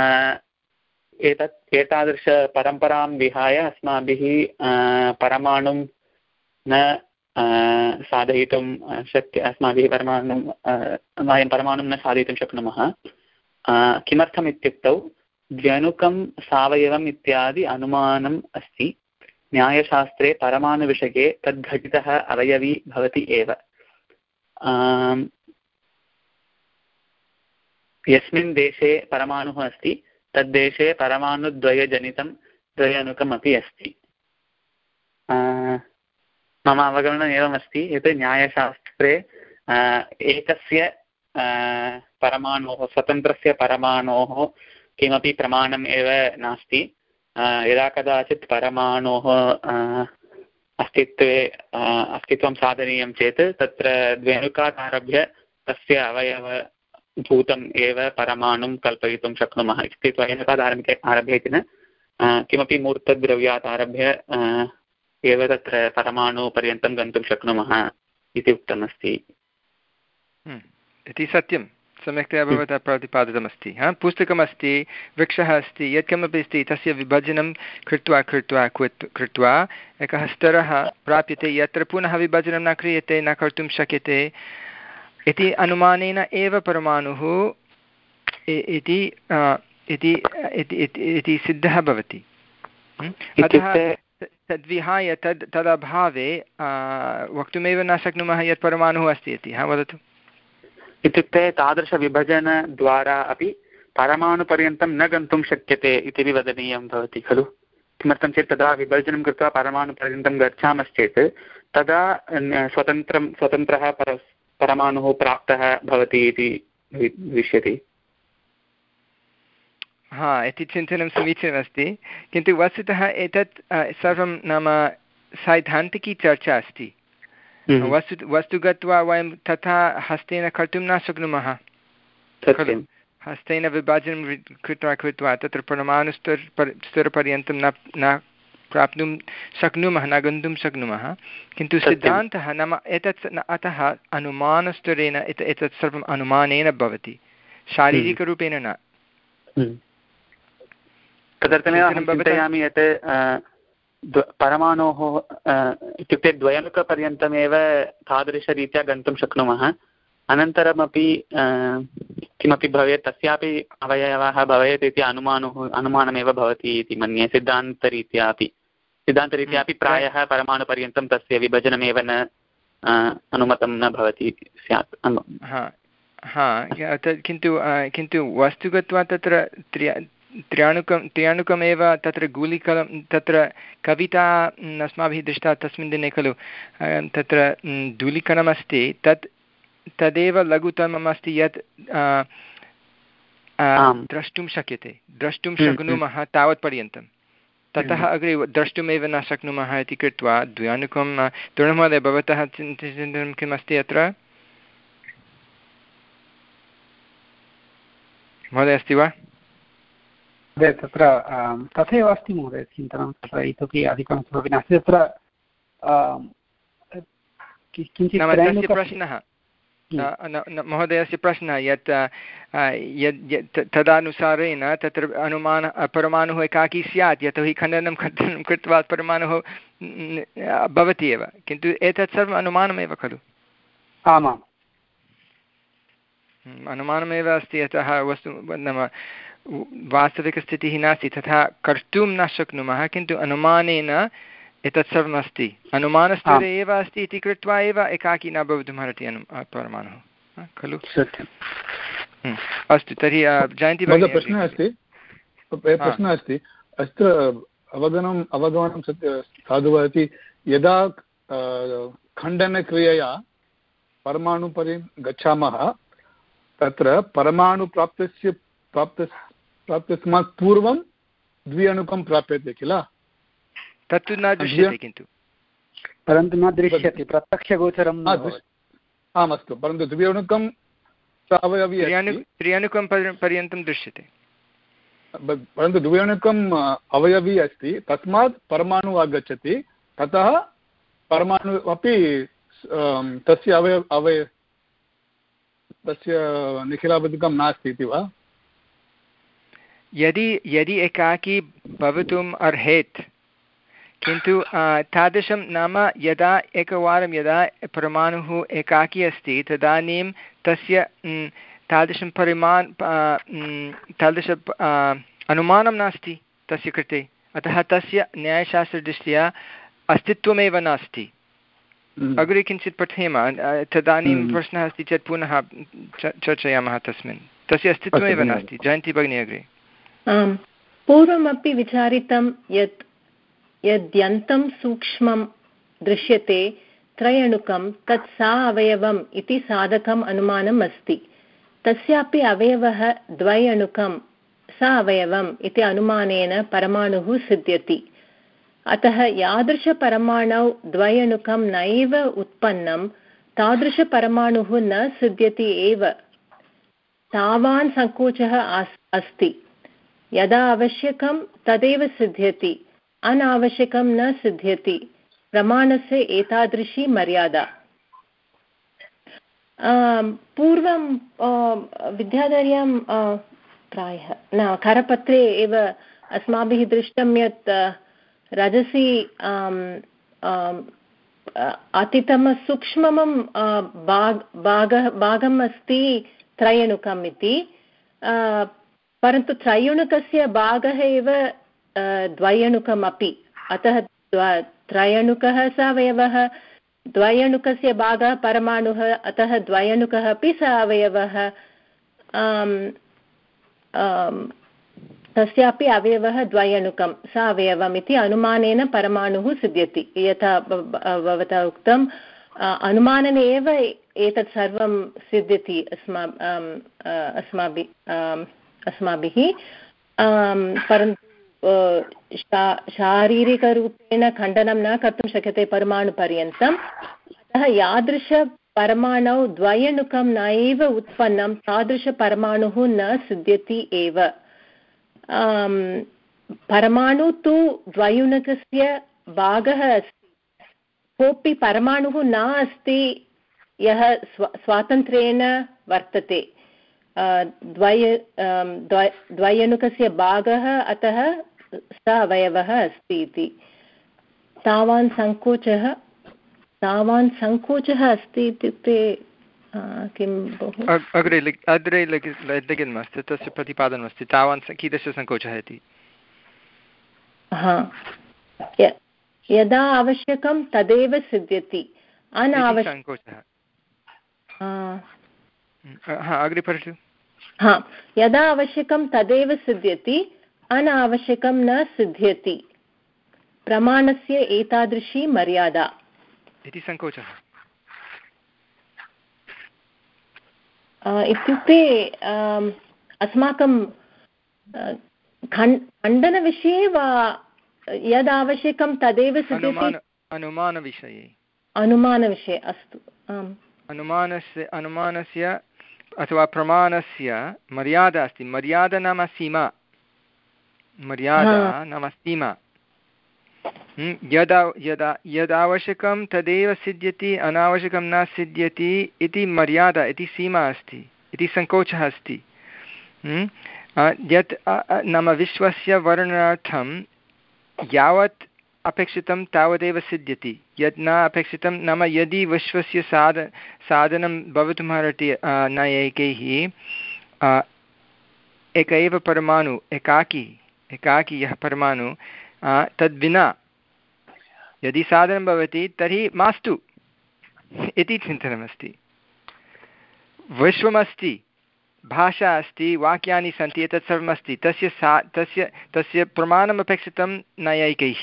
एतत् एतादृशपरम्परां विहाय अस्माभिः परमाणुं न साधयितुं शक्य अस्माभिः परमाणुं वयं परमाणुं न साधयितुं शक्नुमः। किमर्थम् इत्युक्तौ द्व्यनुकं सावयवम् इत्यादि अनुमानम् अस्ति। न्यायशास्त्रे परमाणुविषये तद्घटितः अवयवी भवति एव। यस्मिन् देशे परमाणुः अस्ति तद्देशे परमाणुद्वयजनितं द्वयनुकमपि अस्ति। मम अवगमनम् एवमस्ति यत् न्यायशास्त्रे एकस्य परमाणोः स्वतन्त्रस्य परमाणोः किमपि प्रमाणम् एव नास्ति। यदा कदाचित् परमाणोः अस्तित्वे अस्तित्वं साधनीयं चेत् तत्र द्व्यनुकात् आरभ्य तस्य अवयवभूतम् एव परमाणुं कल्पयितुं शक्नुमः। इत्युक्ते द्व्यनुकात् आरभ्य आरभ्य इति न, किमपि मूर्तद्रव्यात् आरभ्य एव तत्र परमाणुपर्यन्तं गन्तुं शक्नुमः इति उक्तमस्ति। इति सत्यं, सम्यक्तया भवता प्रतिपादितमस्ति। हा, पुस्तकमस्ति, वृक्षः अस्ति, यत्किमपि अस्ति तस्य विभजनं कृत्वा कृत्वा कृत्वा एकः स्तरः प्राप्यते यत्र पुनः विभजनं न क्रियते, न कर्तुं शक्यते इति अनुमानेन एव परमाणुः इति सिद्धः भवति। अतः तद्विहाय तद् तदभावे वक्तुमेव न शक्नुमः यत् परमाणुः अस्ति इति। हा, वदतु। इत्युक्ते तादृशविभजनद्वारा अपि परमाणुपर्यन्तं न गन्तुं शक्यते इति वदनीयं भवति खलु। किमर्थं चेत् तदा विभजनं कृत्वा परमाणुपर्यन्तं गच्छामश्चेत् तदा स्वतन्त्रं स्वतन्त्रः पर परमाणुः प्राप्तः भवति इति भविष्यति। हा, इति चिन्तनं समीचीनमस्ति, किन्तु वस्तुतः एतत् सर्वं नाम सैद्धान्तिकी चर्चा अस्ति। वस्तु वस्तु गत्वा वयं तथा हस्तेन कर्तुं न शक्नुमः खलु। हस्तेन विभाजनं कृत्वा कृत्वा तत्र परमाणुस्तर स्तरपर्यन्तं न न प्राप्तुं शक्नुमः, न गन्तुं शक्नुमः। किन्तु सिद्धान्तः नाम एतत् अतः अनुमानस्तरेण एतत् सर्वम् अनुमानेन भवति, शारीरिकरूपेण न। तदर्थमेव अहं चिन्तयामि यत् परमाणोः इत्युक्ते द्वयनुकपर्यन्तमेव तादृशरीत्या गन्तुं शक्नुमः। अनन्तरमपि किमपि भवेत् तस्यापि अवयवः भवेत् इति अनुमानुः अनुमानमेव भवति इति मन्ये सिद्धान्तरीत्या अपि सिद्धान्तरीत्या अपि प्रायः परमाणुपर्यन्तं तस्य विभजनमेव न अनुमतं न भवति इति स्यात्। हा किन्तु किन्तु वस्तुगत्वा तत्र त्र्य त्र्याणुकं त्र्याणुकमेव तत्र गुलिकलं तत्र कविता अस्माभिः दृष्टा तस्मिन् दिने खलु तत्र धूलिकणमस्ति तत् तदेव लघुतमम् अस्ति यत् द्रष्टुं शक्यते द्रष्टुं शक्नुमः तावत्पर्यन्तं ततः अग्रे द्रष्टुमेव न शक्नुमः इति कृत्वा द्व्याणुकं तरुणमहोदय भवतः चिन्तनं किम् अस्ति अत्र महोदय अस्ति वा तत्र तथैव अस्ति महोदय चिन्तनं तत्र इतोपि अधिकं किमपि नास्ति तत्र किञ्चित् प्रश्नः महोदयस्य प्रश्नः यत् यत् तदनुसारेण तत्र अनुमान परमाणुः एकाकी स्यात् यतोहि खण्डनं खण्डनं कृत्वा परमाणुः भवति एव किन्तु एतत् सर्वम् अनुमानमेव खलु आमाम् अनुमानमेव अस्ति यतः वस्तु नाम वास्तविकस्थितिः नास्ति तथा कर्तुं न शक्नुमः किन्तु अनुमानेन एतत् सर्वम् अस्ति अनुमानस्तरे एव अस्ति इति कृत्वा एव एकाकी न भवितुमर्हति अनु परमाणुः खलु सत्यम् अस्तु तर्हि जयन्ती प्रश्नः अस्ति प्रश्नः अस्ति अत्र अवगमनम् अवगमनं सत्य साधु भवति यदा खण्डनक्रियया परमाणुपर्यन्तं गच्छामः तत्र परमाणुप्राप्तस्य प्राप्त प्राप्तस्मात् पूर्वं द्विअणुकं प्राप्यते किल तत्तु न दृश्यते किन्तु परन्तु न दृश्यते प्रत्यक्षगोचरम् आम् अस्तु परन्तु द्विअणुकं अवयवी त्र्यणुकं पर्यन्तं दृश्यते परन्तु द्विअणुकम् अवयवी अस्ति तस्मात् परमाणुः आगच्छति ततः परमाणु अपि तस्य अवय अवय तस्य निखिलावधिकं नास्ति इति वा यदि यदि एकाकी भवितुम् अर्हेत् किन्तु तादृशं नाम यदा एकवारं यदा परमाणुः एकाकी अस्ति तदानीं तस्य तादृशं परिमाण तादृश अनुमानं नास्ति तस्य कृते अतः तस्य न्यायशास्त्रदृष्ट्या अस्तित्वमेव नास्ति अग्रे किञ्चित् पठेम तदानीं प्रश्नः अस्ति चेत् पुनः चर्चयामः तस्मिन् तस्य अस्तित्वमेव नास्ति जयन्ती भगिनी अग्रे आम् पूर्वमपि विचारितं यत् यद्यन्तं सूक्ष्मं दृश्यते त्रयणुकं तत् सा अवयवम् इति साधकम् अनुमानम् अस्ति तस्यापि अवयवः द्वयणुकं सा अवयवम् इति अनुमानेन परमाणुः सिद्ध्यति अतः यादृशपरमाणौ द्वयणुकं नैव उत्पन्नं तादृशपरमाणुः न सिद्ध्यति एव तावान् सङ्कोचः अस्ति यदा आवश्यकं तदेव सिद्ध्यति अनावश्यकं न सिद्ध्यति प्रमाणस्य एतादृशी मर्यादा पूर्वं विद्याधर्यां प्रायः न करपत्रे एव अस्माभिः दृष्टं यत् रजसि अतितमसूक्ष्मं भाग भागः भागम् अस्ति त्रयणुकम् इति परन्तु त्रयणुकस्य भागः एव द्वयणुकम् अपि अतः त्रयणुकः स अवयवः द्वयणुकस्य भागः परमाणुः अतः द्वयणुकः अपि स अवयवः तस्यापि अवयवः द्वयणुकं स अवयवम् इति अनुमानेन परमाणुः सिद्ध्यति यथा भवता उक्तम् अनुमानेन एव एतत् सर्वं सिद्ध्यति अस्मा अस्माभिः अस्माभिः परन्तु शारीरिकरूपेण खण्डनं न कर्तुं शक्यते परमाणुपर्यन्तम् अतः यादृशपरमाणौ द्वयणुकं नैव उत्पन्नं तादृशपरमाणुः न सिद्ध्यति एव परमाणु तु द्वयुणकस्य भागः अस्ति कोऽपि परमाणुः न अस्ति यः स्व स्वातन्त्र्येण वर्तते द्वय द्वयणुकस्य भागः अतः स अवयवः अस्ति इति तावान् सङ्कोचः तावान् सङ्कोचः अस्ति इत्युक्ते किं बहु अग्रे अग्रे लिखितमस्ति तस्य प्रतिपादनमस्ति तावान् कीदृशसङ्कोचः इति यदा आवश्यकं तदेव सिद्ध्यति अनावश्यकः अग्रे पठतु हा यदा आवश्यकं तदेव सिद्ध्यति अनावश्यकं न सिद्ध्यति प्रमाणस्य एतादृशी मर्यादा इति सङ्कोचः इत्युक्ते अस्माकं खण्डनविषये वा यद् आवश्यकं तदेव सिद्ध्यति अनुमानविषये अनुमानविषये अस्तु आम् अनुमानस्य अनुमानस्य अथवा प्रमाणस्य मर्यादा अस्ति मर्यादा नाम सीमा मर्यादा नाम सीमा यदा यदा यदावश्यकं तदेव सिद्ध्यति अनावश्यकं न सिद्ध्यति इति मर्यादा इति सीमा अस्ति इति सङ्कोचः अस्ति यत् नाम विश्वस्य वर्णनार्थं यावत् अपेक्षितं तावदेव सिद्ध्यति यत् न अपेक्षितं नाम यदि विश्वस्य साध साधनं भवितुमर्हति नैयायिकैः एक एव परमाणु एकाकी एकाकी यः परमाणु तद्विना यदि साधनं भवति तर्हि मास्तु इति चिन्तनमस्ति विश्वमस्ति भाषा अस्ति वाक्यानि सन्ति एतत् सर्वमस्ति तस्य सा तस्य तस्य प्रमाणम् अपेक्षितं नैयायिकैः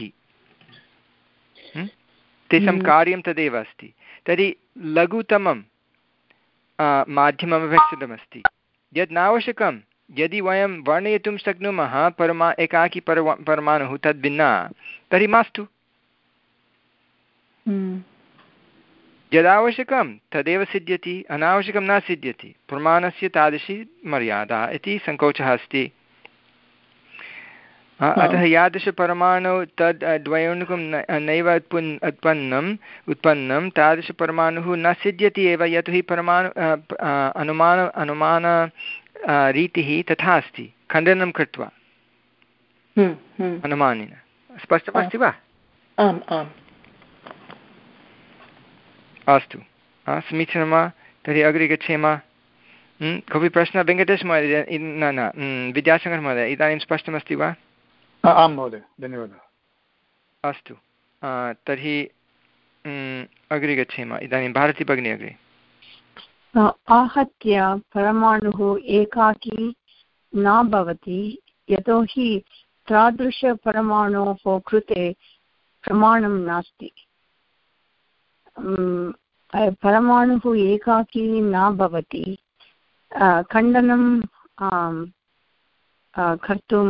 तेषां कार्यं तदेव अस्ति तर्हि लघुतमं माध्यमम् अपेक्षितमस्ति यद् नावश्यकं यदि वयं वर्णयितुं शक्नुमः परमा एकाकी परवा परमाणुः तद्भिन्ना तर्हि मास्तु यदावश्यकं तदेव सिद्ध्यति अनावश्यकं न सिद्ध्यति प्रमाणस्य तादृशी मर्यादा इति सङ्कोचः अस्ति अतः यादृशपरमाणु तद् द्वयोनुकं नैव उत्पन् उत्पन्नम् उत्पन्नं तादृशपरमाणुः न सिद्ध्यति एव यतोहि परमाणु अनुमान अनुमान रीतिः तथा अस्ति खण्डनं कृत्वा अनुमानेन स्पष्टमस्ति वा आम् आम् अस्तु समीचीनं वा तर्हि अग्रे गच्छेम कोऽपि प्रश्नः वेङ्कटेशमहोदय न न विद्याशङ्करमहोदय इदानीं स्पष्टमस्ति वा आं महोदय धन्यवादः अस्तु तर्हि अग्रे गच्छेम इदानीं भारती भगिनी अग्रे आहत्य परमाणुः एकाकी न भवति यतोहि तादृशपरमाणोः कृते प्रमाणं नास्ति परमाणुः एकाकी न भवति खण्डनं कर्तुं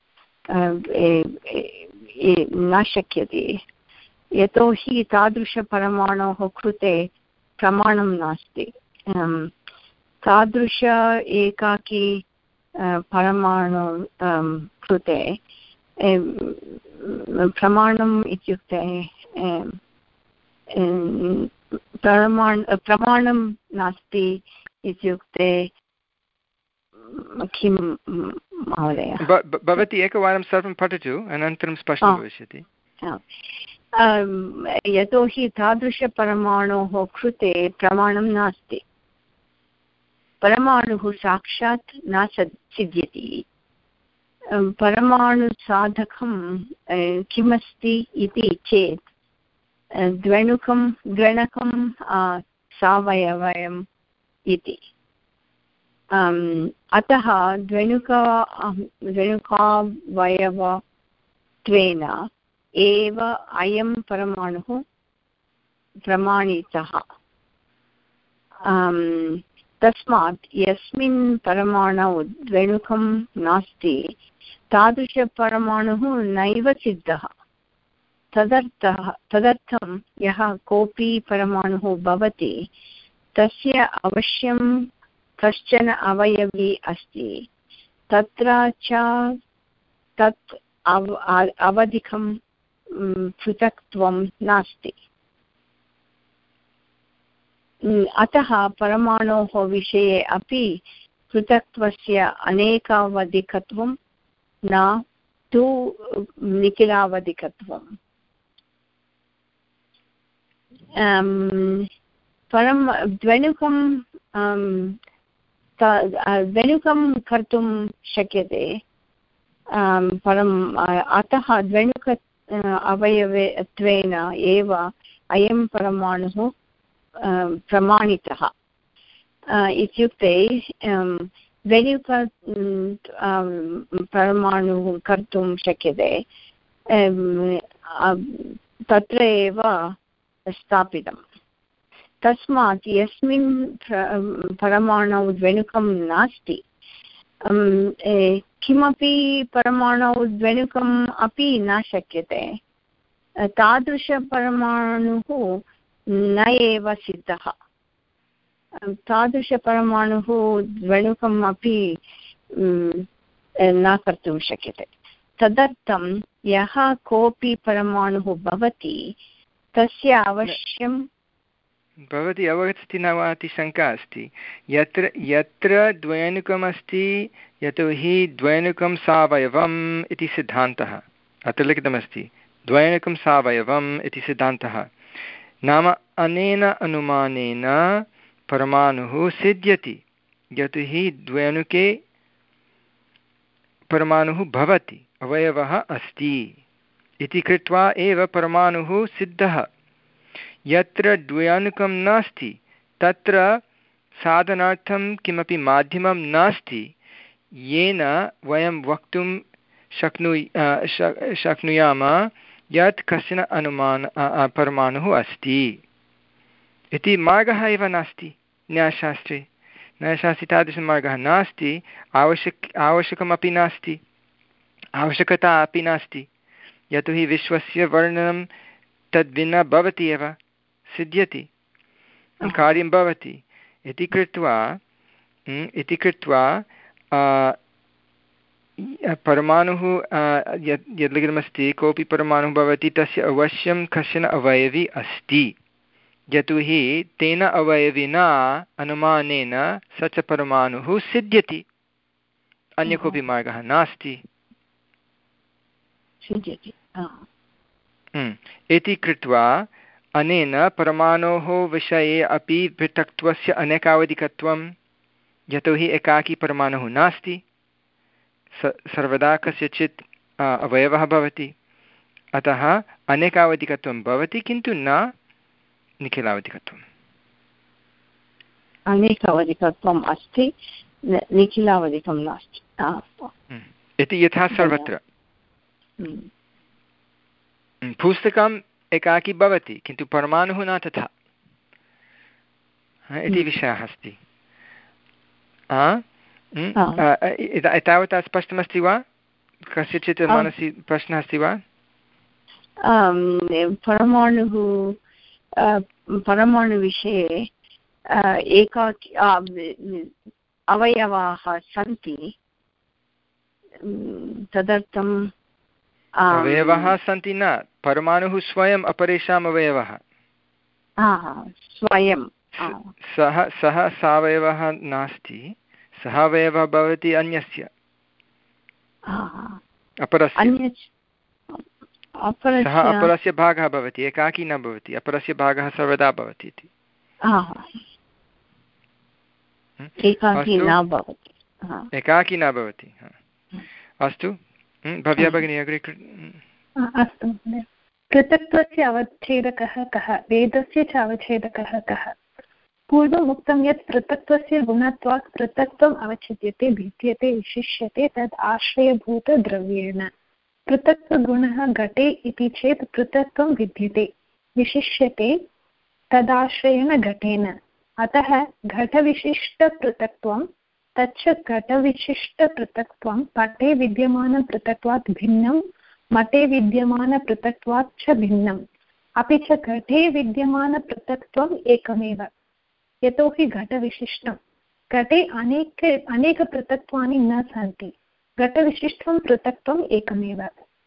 न शक्यते यतोहि तादृशपरमाणोः कृते प्रमाणं नास्ति तादृश एकाकी परमाणु कृते प्रमाणम् इत्युक्ते प्रमाण प्रमाणं नास्ति इत्युक्ते किं महोदय भवती एकवारं सर्वं पठतु अनन्तरं स्पष्टं भविष्यति यतोहि तादृशपरमाणोः कृते प्रमाणं नास्ति परमाणुः साक्षात् न सिद्ध्यति परमाणुसाधकं किमस्ति इति चेत् द्वेणुकं द्वेणकं सावयवम् इति अतः द्वेणुक द्वेणुकावयवत्वेन एव अयं परमाणुः प्रमाणितः तस्मात् यस्मिन् परमाणौ द्वेणुकं नास्ति तादृशपरमाणुः नैव सिद्धः तदर्थः तदर्थं यः कोऽपि परमाणुः भवति तस्य अवश्यं कश्चन अवयवी अस्ति तत्र च तत् अव अवधिकं पृथक्त्वं नास्ति अतः परमाणोः विषये अपि पृथक्त्वस्य अनेकावधिकत्वं न तु निखिलावधिकत्वम् परं द्वेणुकं द्वेणुकं कर्तुं शक्यते परम् अतः द्वेणुक अवयवत्वेन एव अयं परमाणुः प्रमाणितः इत्युक्ते द्वेणुक परमाणुः कर्तुं शक्यते तत्र एव स्थापितं तस्मात् यस्मिन् परमाणौ द्वेणुकं नास्ति किमपि परमाणौ द्वेणुकम् अपि न शक्यते तादृशपरमाणुः न एव सिद्धः तादृशपरमाणुः द्वेणुकम् अपि न कर्तुं शक्यते तदर्थं यः कोऽपि परमाणुः भवति तस्य अवश्यं भवती अवगच्छति न वा इति शङ्का अस्ति यत्र यत्र द्वैणुकमस्ति यतोहि द्वैणुकं सावयवम् इति सिद्धान्तः अत्र लिखितमस्ति द्वैणुकं सावयवम् इति सिद्धान्तः नाम अनेन अनुमानेन परमाणुः सिद्ध्यति यतोहि द्वैणुके परमाणुः भवति अवयवः अस्ति इति कृत्वा एव परमाणुः सिद्धः यत्र द्वैणुकं नास्ति तत्र साधनार्थं किमपि माध्यमं नास्ति येन वयं वक्तुं शक्नु शक्नुयाम यत् कश्चन अनुमान परमाणुः अस्ति इति मार्गः एव नास्ति न्यायशास्त्रे न्यायशास्त्रे तादृशमार्गः नास्ति आवश्यक आवश्यकमपि नास्ति आवश्यकता अपि नास्ति यतोहि विश्वस्य वर्णनं तद्विना भवति एव सिद्ध्यति कार्यं भवति इति कृत्वा इति कृत्वा परमाणुः यत् यद् लिखितमस्ति कोऽपि परमाणुः भवति तस्य अवश्यं कश्चन अवयवी अस्ति यतोहि तेन अवयविना अनुमानेन स च परमाणुः सिद्ध्यति अन्य कोऽपि मार्गः नास्ति सिद्ध्यति इति कृत्वा अनेन परमाणोः विषये अपि पृथक्त्वस्य अनेकावधिकत्वं यतोहि एकाकी परमाणुः नास्ति स सर्वदा कस्यचित् अवयवः भवति अतः अनेकावधिकत्वं भवति किन्तु न निखिलावधिकत्वम् अनेकावधिकत्वम् अस्ति निखिलावधिकं नास्ति इति यथा सर्वत्र पुस्तकम् एकाकी भवति किन्तु परमाणुः न तथा इति विषयः अस्ति एतावता स्पष्टमस्ति वा कस्यचित् मनसि प्रश्नः अस्ति वा परमाणुः परमाणुविषये एकाकी अवयवाः सन्ति तदर्थं अवयवः सन्ति न परमाणुः स्वयम् अपरेषाम् अवयवः स्वयं सः सः सावयवः नास्ति सः अवयवः भवति अन्यस्य अपरस्य सः अपरस्य भागः भवति एकाकी न भवति अपरस्य भागः सर्वदा भवति इति एकाकी न भवति एकाकी न भवति अस्तु भव्या भगिनी अग्रे अस्तु महोदय पृथक्त्वस्य अवच्छेदकः कः वेदस्य च अवच्छेदकः कः पूर्वम् उक्तं यत् पृथक्त्वस्य गुणत्वात् पृथक्त्वम् अवच्छिद्यते भिद्यते विशिष्यते तद् आश्रयभूतद्रव्येण पृथक्त्वगुणः घटे इति चेत् पृथक्त्वं भिद्यते विशिष्यते तदाश्रयेण घटेन अतः घटविशिष्टपृथक्त्वं तच्च घटविशिष्टपृथक्त्वं पटे विद्यमानपृथक्त्वात् भिन्नं मटे विद्यमानपृथक्त्वात् च भिन्नम् अपि च घटे विद्यमानपृथक्त्वम् एकमेव यतोहि घटविशिष्टं घटे अनेक अनेकपृथक्त्वानि न सन्ति घटविशिष्टं पृथक्त्वम् एकमेव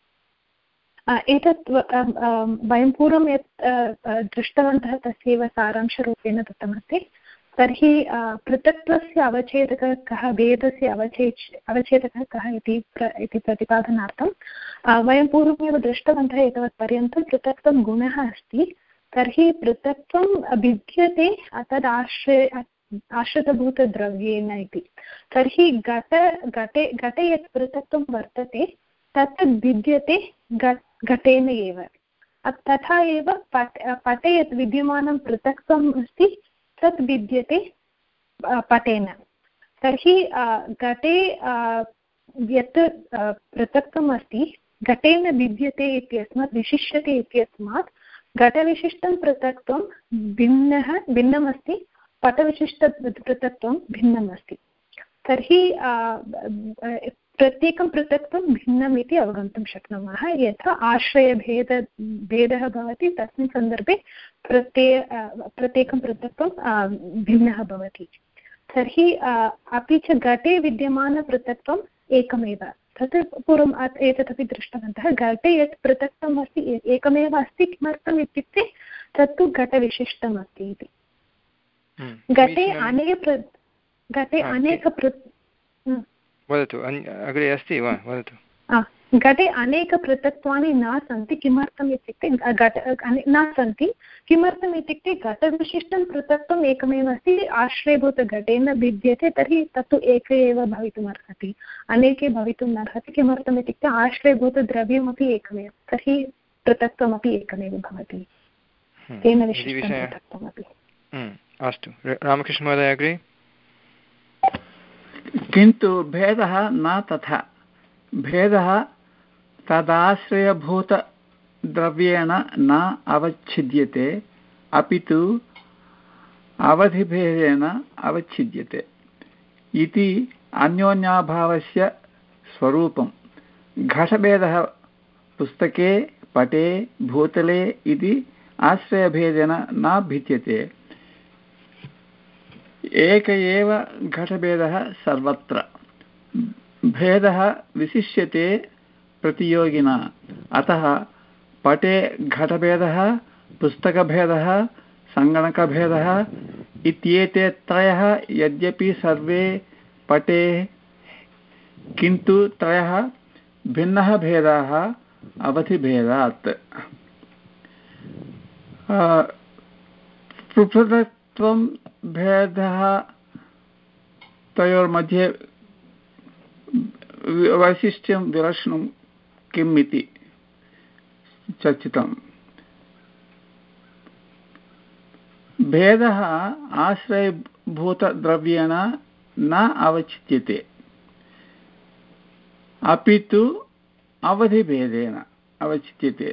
एतत् वयं पूर्वं यत् दृष्टवन्तः तस्यैव सारांशरूपेण दत्तमस्ति तर्हि पृथक्त्वस्य अवच्छेदकः कः भेदस्य अवच्छेद अवच्छेदकः कः इति इति प्रतिपादनार्थं वयं पूर्वमेव दृष्टवन्तः एतावत् पर्यन्तं पृथक्त्वं गुणः अस्ति तर्हि पृथक्त्वं भिद्यते तद् आश्रय आश्रितभूतद्रव्येन इति। तर्हि घट घटे घटे यत् पृथक्त्वं वर्तते तत् भिद्यते घटेन एव। तथा एव पट पटे यत् विद्यमानं पृथक्त्वम् अस्ति तत् भिद्यते पटेन। तर्हि घटे यत् पृथक्त्वम् अस्ति घटेन भिद्यते इत्यस्मात् विशिष्यते इत्यस्मात् घटविशिष्टं पृथक्त्वं भिन्नः भिन्नमस्ति, पटविशिष्ट पृथक्त्वं भिन्नम् अस्ति। तर्हि प्रत्येकं पृथक्त्वं भिन्नम् इति अवगन्तुं शक्नुमः। यथा आश्रयभेद भेदः भवति तस्मिन् सन्दर्भे प्रत्यय प्रत्येकं पृथक्त्वं भिन्नः भवति। तर्हि अपि च घटे विद्यमानपृथक्त्वम् एकमेव। तत् पूर्वम् एतदपि दृष्टवन्तः। घटे यत् पृथक्त्वम् अस्ति एकमेव अस्ति। किमर्थम् इत्युक्ते तत्तु घटविशिष्टम् अस्ति इति। घटे अनेक घटे अनेक वदतु अग्रे अस्ति वा वदतु। घटे अनेकपृथक्त्वानि न सन्ति। किमर्थम् इत्युक्ते घट न सन्ति किमर्थम् इत्युक्ते घटविशिष्टं पृथक्त्वम् एकमेव अस्ति। आश्रयभूतघटेन भिद्यते तर्हि तत्तु एक एव भवितुम् अर्हति, अनेके भवितुम् अर्हति। किमर्थम् इत्युक्ते आश्रयभूतद्रव्यमपि एकमेव, तर्हि पृथक्त्वमपि एकमेव भवति, तेन विशिष्टं पृथक्त्वमपि। अस्तु, रामकृष्णमहोदय अग्रे। किन्तु भेदः न तथा। भेदः तदाश्रयभूतद्रव्येण न अवच्छिद्यते, अपि तु अवधिभेदेन अवच्छिद्यते इति अन्योन्याभावस्य स्वरूपं। घटभेदः पुस्तके पटे भूतले इति आश्रयभेदेन न भिद्यते। एक एव घटभेदः सर्वत्र। भेदः विशिष्यते प्रतियोगिना। अतः पटे घटभेदः, पुस्तकभेदः, सङ्गणकभेदः इत्येते त्रयः यद्यपि सर्वे पटे, किन्तु त्रयः भिन्नः भेदाः अवधिभेदात्। पृथक्त्वं भेदः तयोर्मध्ये वैशिष्ट्यं विलक्षणं किम् इति चर्चितम्। भेदः आश्रयभूतद्रव्येण न अवच्छिद्यते, अपि तु अवधिभेदेन अवच्छिद्यते।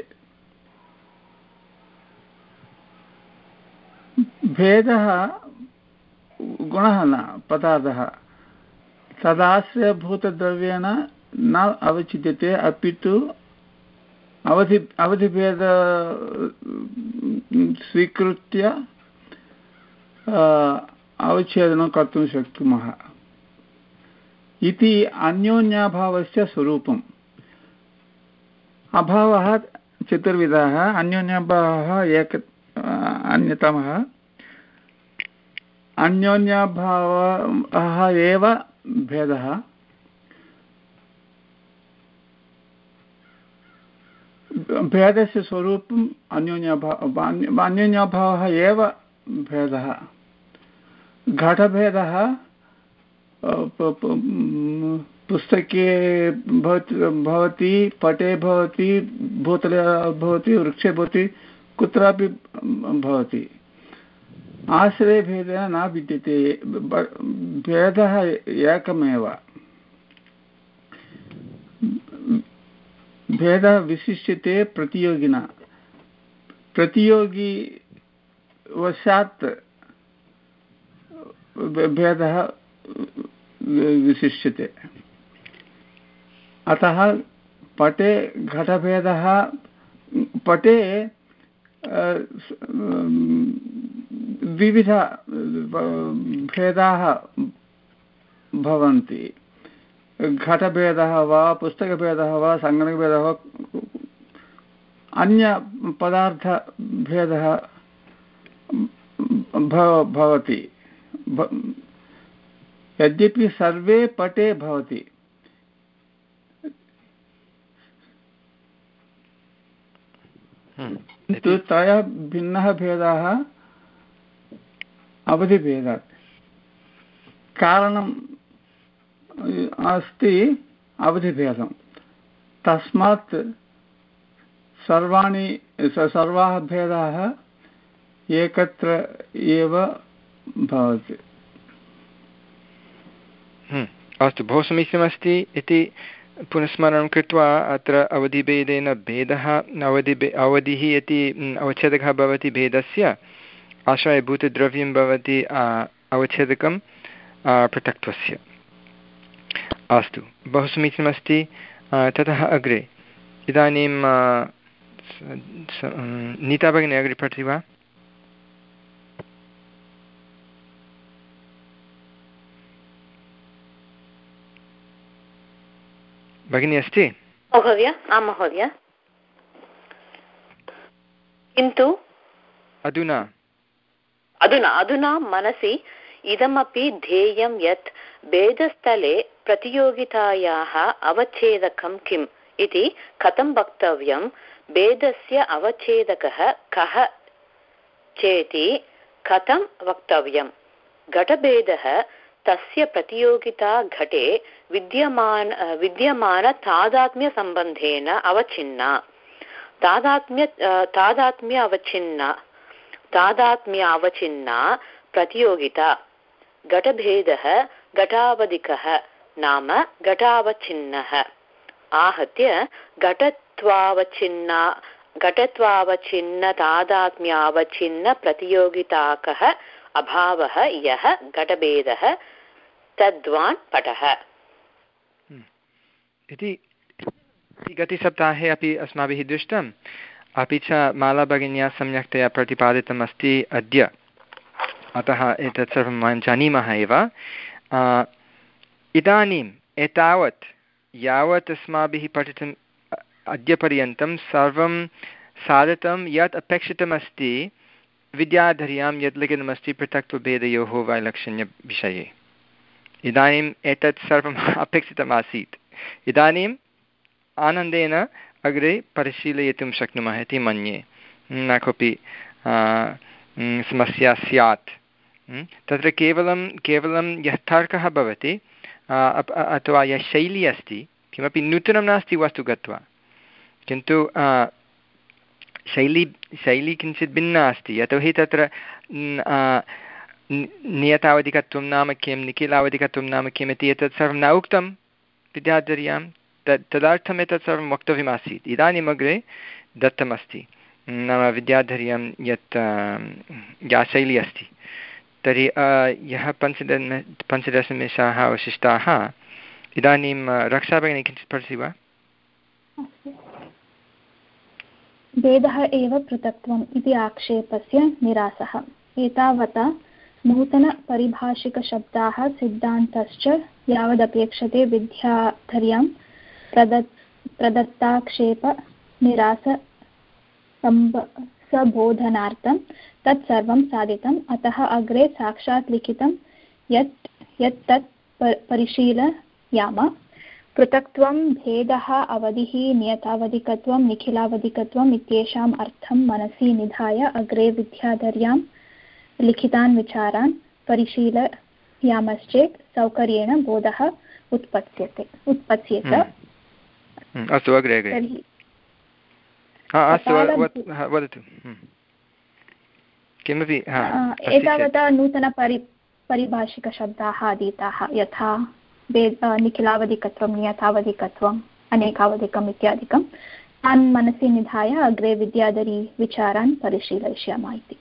भेदः गुणः न पदार्थः। तदाश्रयभूतद्रव्येण न अवच्छिद्यते, अपि तु अवधि अवधिभेद स्वीकृत्य अवच्छेदनं कर्तुं शक्नुमः इति अन्योन्याभावस्य स्वरूपम्। अभावः चतुर्विधः। अन्योन्याभावः एक अन्यतमः। अन्योन्याभावः एव भेदः। भेदस्य स्वरूपम् अन्योन्याभावः अन्योन्याभावः एव भेदः। घटभेदः पुस्तके भवति, पटे भवति, भूतले भवति, वृक्षे भवति, कुत्रापि भवति। आश्रयभेदेन न विद्यते। भेदः एकमेव। भेदः विशिष्यते प्रतियोगिना। प्रतियोगी वशात् भेदः विशिष्यते। अतः पटे घटभेदः पटे विविध भेदाः भवन्ति। घटभेदः वा, पुस्तकभेदः वा, सङ्गणकभेदः वा, अन्यपदार्थभेदः भवति। यद्यपि सर्वे पटे भवति। किन्तु त्रयः भिन्नः भेदाः अवधिभेदात् कारणम् अस्ति अवधिभेदं तस्मात् सर्वाणि सर्वाः भेदाः एकत्र एव भवति। अस्तु, बहु समीचीनमस्ति इति पुनस्मरणं कृत्वा अत्र अवधिभेदेन भेदः अवधिभे अवधिः इति अवच्छेदकः भवति भेदस्य, आश्रयभूतद्रव्यं भवति अवच्छेदकं पृथक्त्वस्य। अस्तु, बहु समीचीनमस्ति। ततः अग्रे इदानीं नीता भगिनी अग्रे पठति वा? भगिनी अस्ति? महोदय, आं महोदय। किन्तु अधुना अधुना अधुना मनसि इदमपि ध्येयं यत् भेदस्थले प्रतियोगितायाः अवच्छेदकं किम् इति कथं वक्तव्यं, भेदस्य अवच्छेदकः कः चेति कथं वक्तव्यं, घटभेदः तस्य प्रतियोगिता घटे विद्यमान विद्यमानतादात्म्यसम्बन्धेन अवच्छिन्ना, तादात्म्य तादात्म्य अवच्छिन्ना तादात्म्यावच्छिन्ना प्रतियोगिता, घटभेदः घटावधिकः नाम घटावच्छिन्नः, आहत्य घटत्वावच्छिन्ना घटत्वावच्छिन्न तादात्म्यावच्छिन्न प्रतियोगिताकः अभावः यः घटभेदः तद्वान् पटः इति गतसप्ताहे अपि अस्माभिः दृष्टम्, अपि च मालाभगिन्या सम्यक्तया प्रतिपादितम् अस्ति अद्य, अतः एतत् सर्वं वयं जानीमः एव। इदानीम् एतावत् यावत् अस्माभिः पठितम् अद्यपर्यन्तं सर्वं साधितं यत् अपेक्षितमस्ति विद्याधर्यां यत् लिखितमस्ति पृथक्त्वभेदयोः वैलक्षण्यविषये। इदानीम् एतत् सर्वम् अपेक्षितमासीत्। इदानीम् आनन्देन अग्रे परिशीलयितुं शक्नुमः इति मन्ये, न कोऽपि समस्या स्यात्। तत्र केवलं केवलं यः तर्कः भवति अथवा यः शैली अस्ति, किमपि नूतनं नास्ति वस्तु गत्वा, किन्तु शैली शैली किञ्चित् भिन्ना अस्ति। यतोहि तत्र नियतावधिकत्वं नाम किं, निखिलावधिकत्वं नाम किम् इति एतत् सर्वं न उक्तं विद्याधर्यां, तद् तदर्थम् एतत् सर्वं वक्तव्यमासीत्। इदानीम् अग्रे दत्तमस्ति, नाम विद्याधर्यां यत् या शैली अस्ति। तर्हि यः पञ्चदश पञ्चदशनिमेषाः अवशिष्टाः, इदानीं रक्षा भगिनी किञ्चित् पठति वा? भेदः एव पृथक्त्वम् इति आक्षेपस्य निरासः। एतावता नूतनपरिभाषिकशब्दाः सिद्धान्तश्च यावदपेक्षते विद्याधर्यां प्रदत् प्रदत्ताक्षेपनिरास सबोधनार्थं तत्सर्वं साधितम्। अतः अग्रे साक्षात् लिखितं यत् यत् तत् परिशीलयाम। पृथक्त्वं, भेदः, अवधिः, नियतावधिकत्वं, निखिलावधिकत्वम् इत्येषाम् अर्थं मनसि निधाय अग्रे विद्याधर्यां लिखितान् विचारान् परिशीलयामश्चेत् सौकर्येण बोधः उत्पत्स्यते उत्पत्स्येत। अस्तु, अग्रे अग्रे वदतु किमपि। एतावता नूतनपरि परिभाषिकशब्दाः अधीताः, यथा भेद निखिलावधिकत्वं, नियतावधिकत्वम्, अनेकावधिकम् इत्यादिकं, तान् मनसि निधाय अग्रे विद्याधरी विचारान् परिशीलयिष्यामः इति।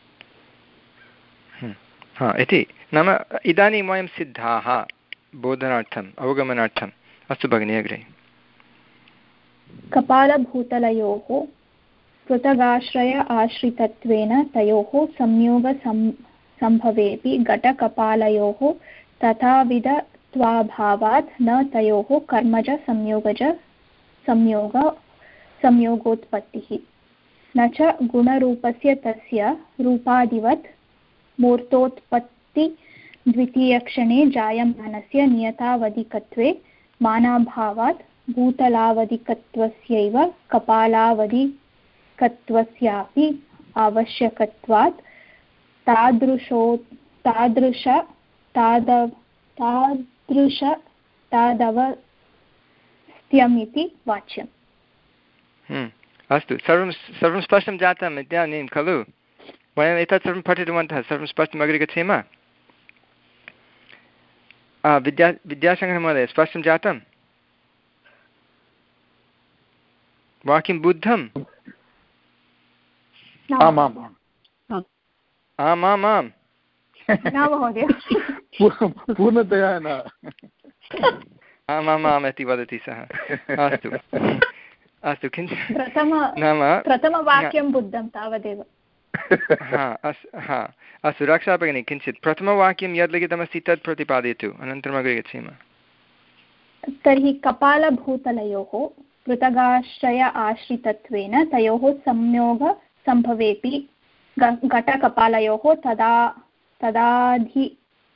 हा इति नाम इदानीं वयं सिद्धाः बोधनार्थम्, अवगमनार्थम्। अस्तु भगिनी अग्रे। कपालभूतलयोः पृथगाश्रय आश्रितत्वेन तयोः संयोगसम्भवेऽपि घटकपालयोः तथाविधत्वाभावात् न तयोः कर्मज संयोगज संयोग संयोगोत्पत्तिः, न च गुणरूपस्य तस्य रूपादिवत् मूर्तोत्पत्ति द्वितीयक्षणे जायमानस्य नियतावधिकत्वे मानाभावात् भूतलावधिकत्वस्यैव कपालावधि कपालावधिकत्वस्यापि आवश्यकत्वात् तादृशो तादृश तादव तादृश तादवस्थ्यमिति वाच्यम्। अस्तु, सर्वं सर्वं स्पष्टं जातम् इदानीं खलु? वयम् एतत् सर्वं पठितवन्तः, सर्वं स्पष्टम्। अग्रे गच्छेम। विद्या विद्याशङ्करमहोदय, स्पष्टं जातं? वाक्यं बुद्धम्? आमाम् आमामाम् पूर्णतया न। आमामाम् इति वदति सः। अस्तु अस्तु, किञ्चित् प्रथम नाम प्रथमवाक्यं बुद्धं तावदेव। हा अस्तु, हा अस्तु रक्षा भगिनी, किञ्चित् प्रथमवाक्यं यद् लिखितमस्ति तत् प्रतिपादयतु, अनन्तरम् अग्रे गच्छेम। तर्हि कपालभूतलयोः पृथगाश्रय आश्रितत्वेन तयोः संयोग सम्भवेपि घटकपालयोः तदा तदाधि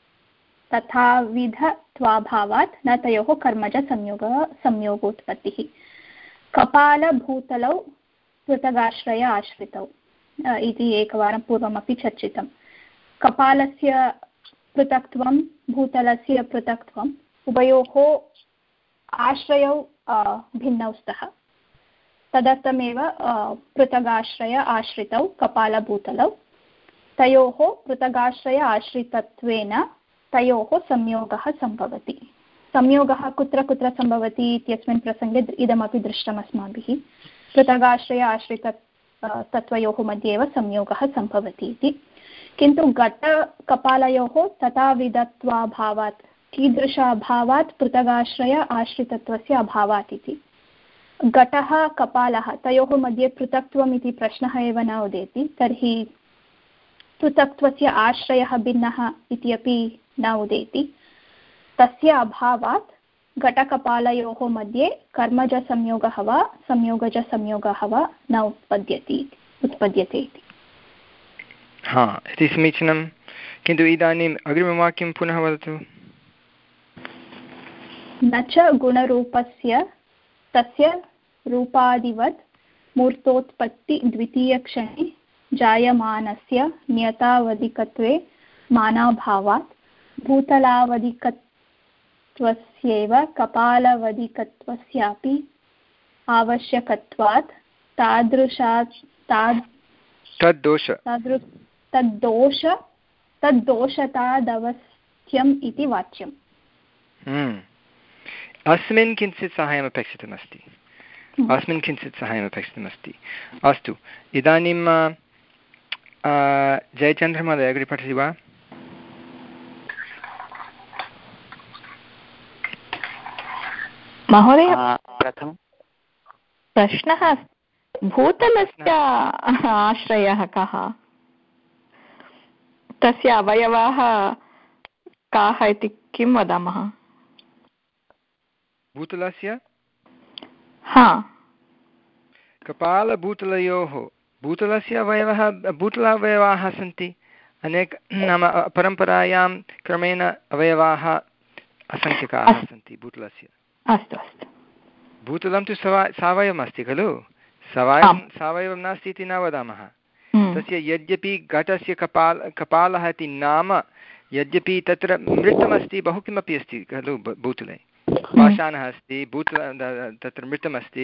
तथाविधत्वाभावात् न तयोः कर्मजसंयोगः संयोगोत्पत्तिः। कपालभूतलौ पृथगाश्रय आश्रितौ इति एकवारं पूर्वमपि चर्चितं। कपालस्य पृथक्त्वं भूतलस्य पृथक्त्वम् उभयोः आश्रयौ भिन्नौ स्तः। तदर्थमेव पृथगाश्रय आश्रितौ कपालभूतलौ तयोः पृथगाश्रय आश्रितत्वेन तयोः संयोगः सम्भवति। संयोगः कुत्र कुत्र सम्भवति इत्यस्मिन् प्रसङ्गे इदमपि दृष्टम् अस्माभिः। पृथगाश्रय आश्रित तत्त्वयोः मध्ये एव संयोगः सम्भवति इति। किन्तु घटकपालयोः तथाविधत्वाभावात्, कीदृशाभावात्? पृथगाश्रय आश्रितत्वस्य अभावात् इति। घटः कपालः तयोः मध्ये पृथक्त्वम् इति प्रश्नः एव न उदेति, तर्हि पृथक्त्वस्य आश्रयः भिन्नः इति अपि न उदेति। तस्य अभावात् घटकपालयोः मध्ये कर्मजसंयोगः वा संयोगजसंयोगः वा न उत्पद्यते उत्पद्यते इति। हा इति समीचीनं। किन्तु इदानीम् अग्रिमवाक्यं पुनः वदतु। न च गुणरूपस्य तस्य रूपादिवत् मूर्तोत्पत्ति द्वितीयक्षणे जायमानस्य नियतावधिकत्वे मानाभावात् भूतलावधिकत्वस्यैव कपालवधिकत्वस्यापि आवश्यकत्वात् तादृशात् ताद् तद्दोष तादृ तद्दोष तद्दोषतादवस्थ्यम् इति वाच्यम्। अस्मिन् किञ्चित् साहाय्यम् अपेक्षितमस्ति अस्मिन् किञ्चित् साहाय्यम् अपेक्षितमस्ति अस्तु, इदानीं जयचन्द्रमहोदय अग्रे पठति वा? महोदय, प्रथम प्रश्नः भूतलस्य आश्रयः कः? तस्य अवयवाः काः इति किं वदामः? भूतलस्य हा कपालभूतलयोः भूतलस्य अवयवः भूतलावयवाः सन्ति अनेक नाम परम्परायां क्रमेण अवयवाः असङ्ख्यकाः सन्ति भूतलस्य। अस्तु अस्तु, भूतलं तु सवा सावयवम् अस्ति खलु, सावयवं सावयवं नास्ति इति न वदामः। तस्य यद्यपि घटस्य कपाल कपालः इति नाम, यद्यपि तत्र मृतमस्ति, बहु किमपि अस्ति खलु भूतले, पाषाणः अस्ति, भूतल तत्र मृतमस्ति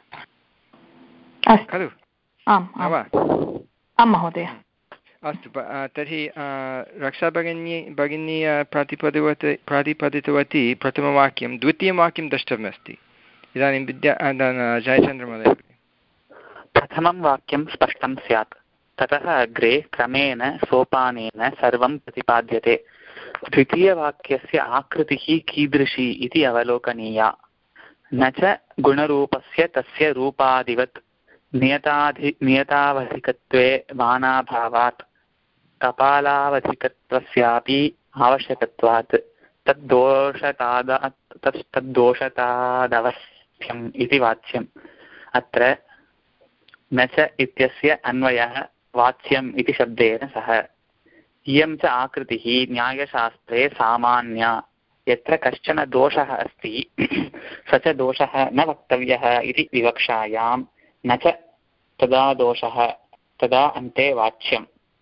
खलु, न वा? आं महोदय। अस्तु, तर्हि रक्षा भगिनी भगिनी प्रतिपदितवती प्रतिपादितवती प्रथमवाक्यं। द्वितीयं वाक्यं द्रष्टव्यमस्ति इदानीं विद्या जयचन्द्रमहोदय। प्रथमं वाक्यं स्पष्टं स्यात्, ततः अग्रे क्रमेण सोपानेन सर्वं प्रतिपाद्यते। द्वितीयवाक्यस्य आकृतिः कीदृशी इति अवलोकनीया। न च गुणरूपस्य तस्य रूपादिवत् नियताधि नियतावधिकत्वे मानाभावात् कपालावधिकत्वस्यापि आवश्यकत्वात् तद्दोषताद तद्दोषतादवस्थ्यम् इति वाच्यम्। अत्र न च इत्यस्य अन्वयः वाच्यम् इति शब्देन सह। इयं च आकृतिः न्यायशास्त्रे सामान्या। यत्र कश्चन दोषः अस्ति स च दोषः न वक्तव्यः इति विवक्षायां न च तदा दोषः तदा अन्ते वाच्यम्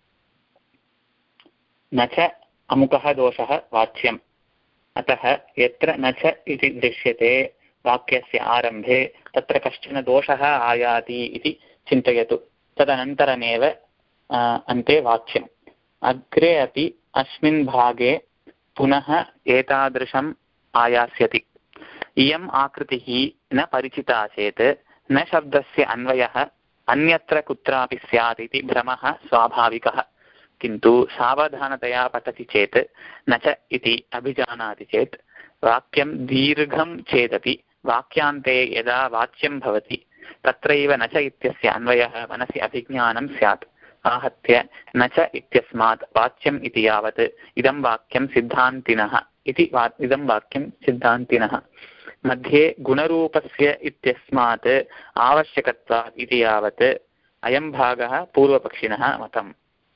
न च अमुकः दोषः वाच्यम् अतः यत्र न च इति दृश्यते वाक्यस्य आरम्भे तत्र कश्चन दोषः आयाति इति चिन्तयतु तदनन्तरमेव अन्ते वाक्यम् अग्रे अपि अस्मिन् भागे पुनः एतादृशम् आयास्यति इयम् आकृतिः न परिचिता चेत् न शब्दस्य अन्वयः अन्यत्र कुत्रापि स्यात् इति भ्रमः स्वाभाविकः किन्तु सावधानतया पठति चेत् न च इति अभिजानाति चेत् वाक्यं दीर्घं चेदपि वाक्यान्ते यदा वाच्यं भवति तत्रैव न च इत्यस्य अन्वयः मनसि अभिज्ञानं स्यात् आहत्य न च इत्यस्मात् वाच्यम् इति यावत् इदं वाक्यं सिद्धान्तिनः इति वा इदं वाक्यं सिद्धान्तिनः मध्ये गुणरूपस्य इत्यस्मात् आवश्यकत्वात् इति यावत् अयं भागः पूर्वपक्षिणः मतम्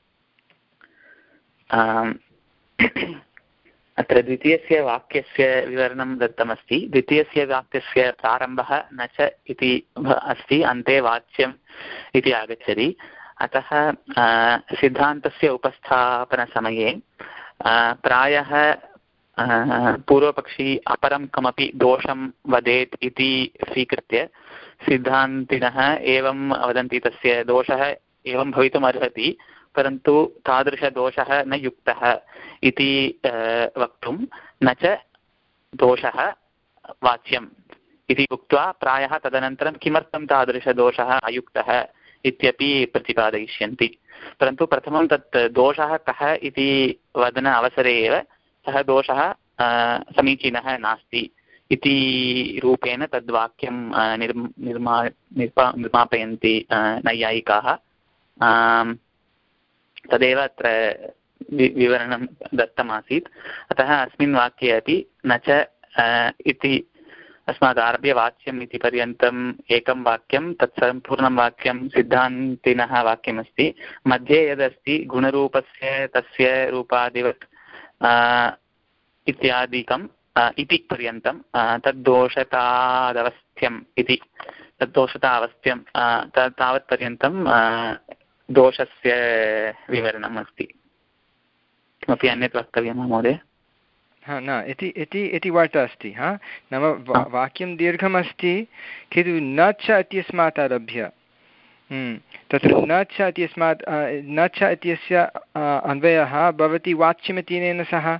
अत्र द्वितीयस्य वाक्यस्य विवरणं दत्तमस्ति द्वितीयस्य वाक्यस्य प्रारम्भः न च इति अस्ति अन्ते वाच्यम् इति आगच्छति अतः सिद्धान्तस्य उपस्थापनसमये प्रायः पूर्वपक्षी अपरं कमपि दोषं वदेत् इति स्वीकृत्य सिद्धान्तिनः एवं वदन्ति तस्य दोषः एवं भवितुम् अर्हति परन्तु तादृशदोषः न युक्तः इति वक्तुं न च दोषः वाच्यम् इति उक्त्वा प्रायः तदनन्तरं किमर्थं तादृशदोषः अयुक्तः इत्यपि प्रतिपादयिष्यन्ति परन्तु प्रथमं तत् दोषः कः इति वदन अवसरे एव सः दोषः समीचीनः नास्ति इति रूपेण तद्वाक्यं निर्म निर्मा निर्पा निर्मापयन्ति नैयायिकाः तदेव अत्र विवरणं दत्तमासीत् अतः अस्मिन् वाक्ये अपि न च इति अस्मादारभ्य वाच्यम् इति पर्यन्तम् एकं वाक्यं तत् सम्पूर्णं वाक्यं सिद्धान्तिनः वाक्यमस्ति मध्ये यदस्ति गुणरूपस्य तस्य रूपादिवत् इत्यादिकम् इति पर्यन्तं तद्दोषतादवस्थ्यम् इति तद्दोषतावस्थ्यं तावत् पर्यन्तं दोषस्य विवरणम् अस्ति किमपि अन्यत् वक्तव्यं महोदय हा न इति इति इति वार्ता अस्ति हा नाम वाक्यं दीर्घमस्ति किन्तु न च इत्यस्मात् आरभ्य तत्र न च इत्यस्मात् न च इत्यस्य अन्वयः भवति वाच्यमित्यनेन सह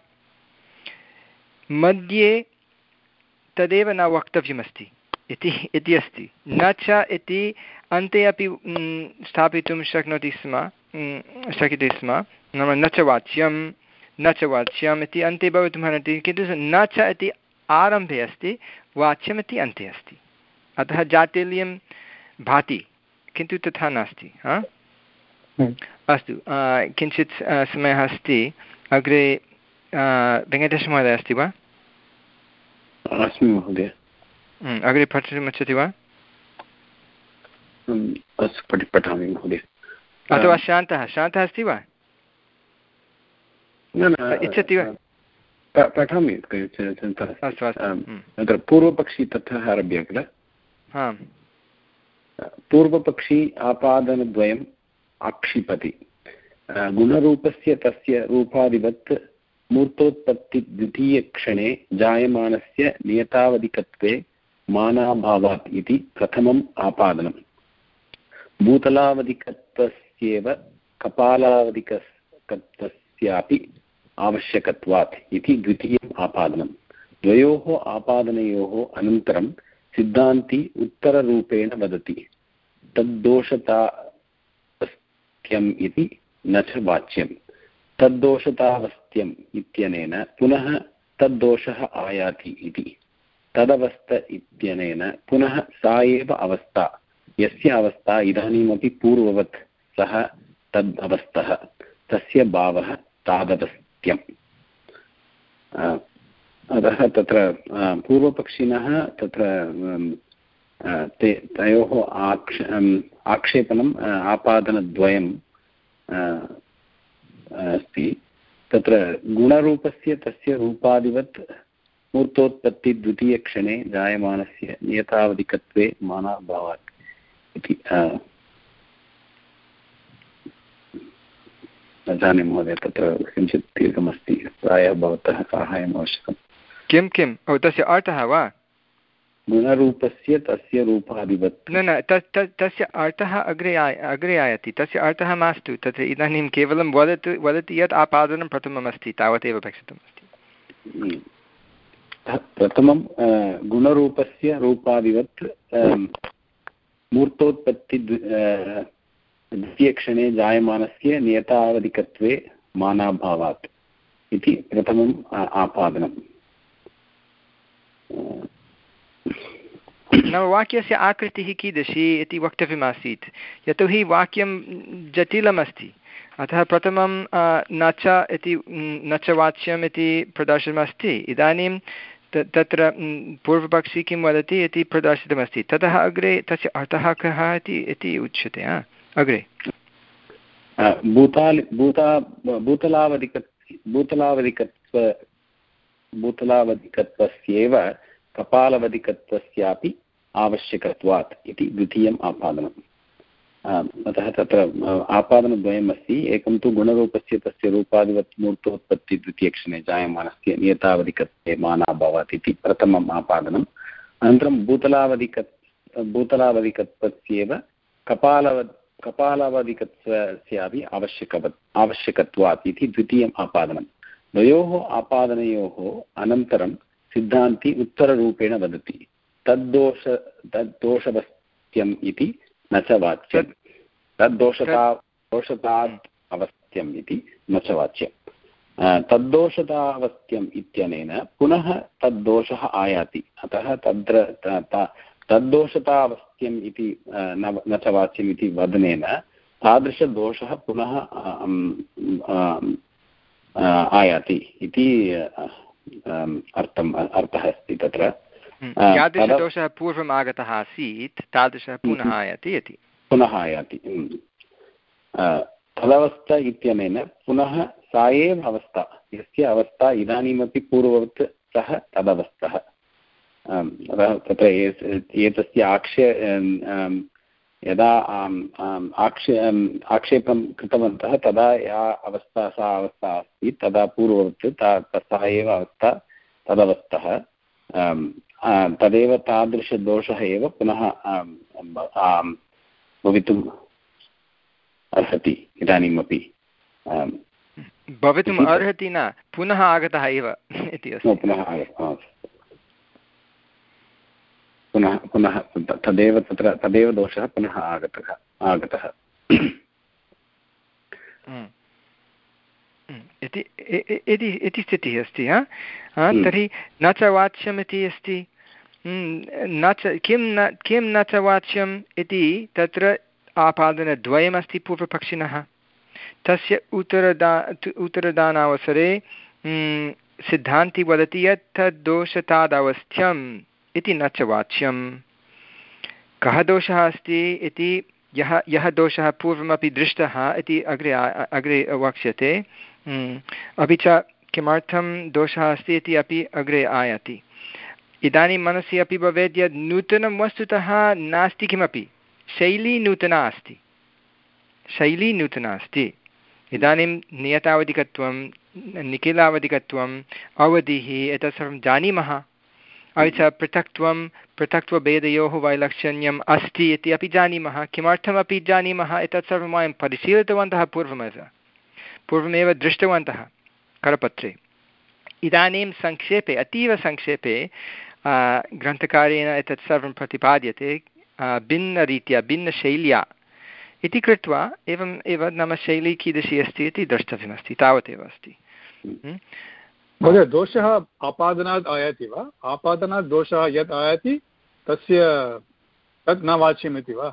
मध्ये तदेव न वक्तव्यमस्ति इति इति अस्ति न च इति अन्ते अपि स्थापितुं शक्नोति स्म शक्यते स्म नाम न च वाच्यं न च वाच्यम् इति अन्ते भवितुम् अर्हति किन्तु न च इति आरम्भे अस्ति वाच्यम् इति अन्ते अस्ति अतः जाटिल्यं भाति किन्तु तथा नास्ति हा अस्तु किञ्चित् समयः अस्ति अग्रे वेङ्कटेशमहोदय अस्ति वा अस्मि महोदय अग्रे पठितुमिच्छति वा अस्तु पठामि महोदय अथवा शान्तः शान्तः अस्ति वा इच्छति वा पठामि अत्र पूर्वपक्षी ततः आरभ्य किल पूर्वपक्षी आपादनद्वयम् आक्षिपति गुणरूपस्य तस्य रूपादिवत् मूर्तोत्पत्तिद्वितीयक्षणे जायमानस्य नियतावधिकत्वे मानाभावात् इति प्रथमम् आपादनम् भूतलावधिकत्वस्येव कपालावधिकत्वस्यापि आवश्यकत्वात् इति द्वितीयम् आपादनम् द्वयोः आपादनयोः अनन्तरं सिद्धान्ती उत्तररूपेण वदति तद्दोषतावस्थ्यम् इति न च वाच्यम् तद्दोषतावस्थ्यम् इत्यनेन पुनः तद्दोषः आयाति इति तदवस्थ इत्यनेन पुनः सा एव अवस्था यस्य अवस्था इदानीमपि पूर्ववत् सः तद् अवस्थः तस्य भावः तादवस्थ्यम् अतः तत्र पूर्वपक्षिणः तत्र ते तयोः आक्ष आक्षेपणम् आपादनद्वयं अस्ति तत्र गुणरूपस्य तस्य रूपादिवत् मूर्तोत्पत्तिद्वितीयक्षणे जायमानस्य नियतावधिकत्वे मानाभावात् इति न जाने महोदय, तत्र किञ्चित् दीर्घमस्ति, प्रायः भवतः साहाय्यम् आवश्यकम्। किं किम् ओ तस्य अर्थः वा? गुणरूपस्य तस्य रूपादिवत्। न न तत् तस्य अर्थः अग्रे आय अग्रे आयाति, तस्य अर्थः मास्तु तत्र। इदानीं केवलं वदतु वदति यत् आपादनं प्रथममस्ति, तावदेव अपेक्षितमस्ति। प्रथमं गुणरूपस्य रूपादिवत् मूर्तोत्पत्ति द्वितीयक्षणे जायमानस्य नियतावधिकत्वे मानाभावात् इति प्रथमम् आपादनम्। नाम वाक्यस्य आकृतिः कीदृशी इति वक्तव्यमासीत्, यतोहि वाक्यं जटिलमस्ति, अतः प्रथमं न च इति न च वाच्यम् इति प्रदर्शितमस्ति। इदानीं तत्र पूर्वपक्षी किं वदति इति प्रदर्शितमस्ति, ततः अग्रे तस्य अर्थः कः इति उच्यते। अग्रे भूताल भूता भूतलावधिक भूतलावधिकत्व भूतलावधिकत्वस्यैव कपालवधिकत्वस्यापि आवश्यकत्वात् इति द्वितीयम् आपादनम्। अतः तत्र आपादनद्वयम् अस्ति। एकं तु गुणरूपस्य तस्य रूपादिवत् मूर्तोत्पत्ति द्वितीयक्षणे जायमानस्य नियतावधिकत्वे मानाभावात् इति प्रथमम् आपादनम्। अनन्तरं भूतलावधिक भूतलावधिकत्वस्यैव कपालवद् कपालावधिकत्वस्यापि आवश्यकवत् आवश्यकत्वात् इति द्वितीयम् आपादनं। द्वयोः आपादनयोः अनन्तरं सिद्धान्ती उत्तररूपेण वदति तद्दोष तद्दोषवस्त्यम् इति न च वाच्यं, तद्दोषता दोषताद् अवस्थ्यम् इति न च वाच्यं। तद्दोषतावस्थ्यम् इत्यनेन पुनः तद्दोषः आयाति, अतः तत्र तद्दोषतावस्थ्यम् इति न च वाच्यम् इति वदनेन तादृशदोषः पुनः आयाति इति अर्थम् अर्थः अस्ति तत्र। यादृशदोषः पूर्वम् आगतः आसीत् तादृशः पुनः आयाति इति पुनः आयाति। तदवस्था इत्यनेन पुनः सा एव अवस्था, यस्य अवस्था इदानीमपि पूर्ववत् सः तदवस्थः। अतः तत्र एतस्य आक्षे यदा आक्षे आक्षेपं कृतवन्तः तदा या अवस्था सा अवस्था अस्ति तदा पूर्ववत् सा एव अवस्था तदवस्थः, तदेव तादृशदोषः एव पुनः भवितुम् अर्हति, इदानीमपि भवितुम् अर्हति न पुनः आगतः एव इति अस्ति। पुनः आगतः पुनः पुनः तदेव तत्र तदेव दोषः पुनः आगतः आगतः इति स्थितिः अस्ति। तर्हि न च वाच्यम् इति अस्ति, न च किं न किं न च वाच्यम् इति तत्र आपादनद्वयमस्ति पूर्वपक्षिणः। तस्य उत्तरदा उत्तरदानावसरे सिद्धान्ती वदति यत् तद्दोषतादवस्थ्यम् इति न च वाच्यं। कः दोषः अस्ति इति यः यः दोषः पूर्वमपि दृष्टः इति अग्रे अग्रे वक्ष्यते, अपि च किमर्थं दोषः अस्ति इति अपि अग्रे आयाति। इदानीं मनसि अपि भवेत् यत् नूतनं वस्तुतः नास्ति किमपि, शैली नूतना अस्ति, शैली नूतना अस्ति। इदानीं नियतावधिकत्वं निखिलावधिकत्वम् अवधिः एतत् सर्वं जानीमः, अपि च पृथक्त्वं पृथक्त्वभेदयोः वैलक्षण्यम् अस्ति इति अपि जानीमः। किमर्थमपि जानीमः, एतत् सर्वं वयं परिशीलितवन्तः पूर्वमेव पूर्वमेव दृष्टवन्तः करपत्रे। इदानीं संक्षेपे अतीव संक्षेपे ग्रन्थकारेण एतत् सर्वं प्रतिपाद्यते भिन्नरीत्या भिन्नशैल्या इति कृत्वा एवम् एव नाम शैली कीदृशी अस्ति इति द्रष्टव्यमस्ति, तावदेव अस्ति। महोदय, दोषः आपादनात् आयाति वा? आपादनात् दोषः यत् आयाति तस्य तत् न वाच्यम् इति वा?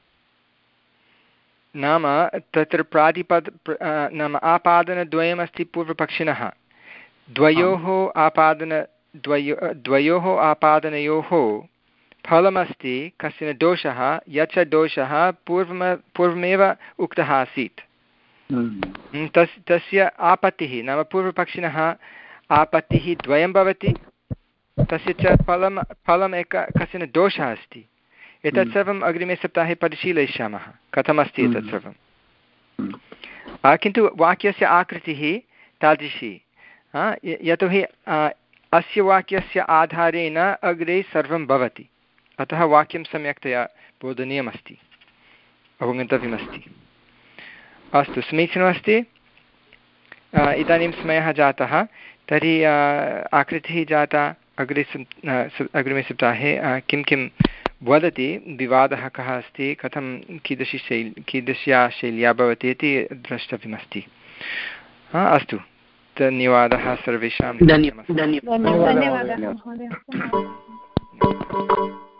नाम तत्र प्रातिपद नाम आपादनद्वयमस्ति पूर्वपक्षिणः, द्वयोः आपादन द्वयो द्वयोः आपादनयोः फलमस्ति कश्चन दोषः, यच्च दोषः पूर्वम पूर्वमेव उक्तः आसीत्। तस् तस्य आपत्तिः नाम पूर्वपक्षिणः आपत्तिः द्वयं भवति, तस्य च फलं फलम् एक कश्चन दोषः अस्ति। एतत् सर्वम् अग्रिमे सप्ताहे परिशीलयिष्यामः कथमस्ति एतत् सर्वम्। किन्तु वाक्यस्य आकृतिः तादृशी यतोहि अस्य वाक्यस्य आधारेण अग्रे सर्वं भवति, अतः वाक्यं सम्यक्तया बोधनीयमस्ति, अवगन्तव्यमस्ति। अस्तु, समीचीनमस्ति। इदानीं समयः जातः, तर्हि आकृतिः जाता। अग्रे अग्रिमे सप्ताहे किं किं वदति, विवादः कः अस्ति, कथं कीदृशी शैली कीदृश्या शैल्या भवति इति द्रष्टव्यमस्ति। अस्तु, धन्यवादः सर्वेषां। धन्यवादः। धन्यवादः महोदय।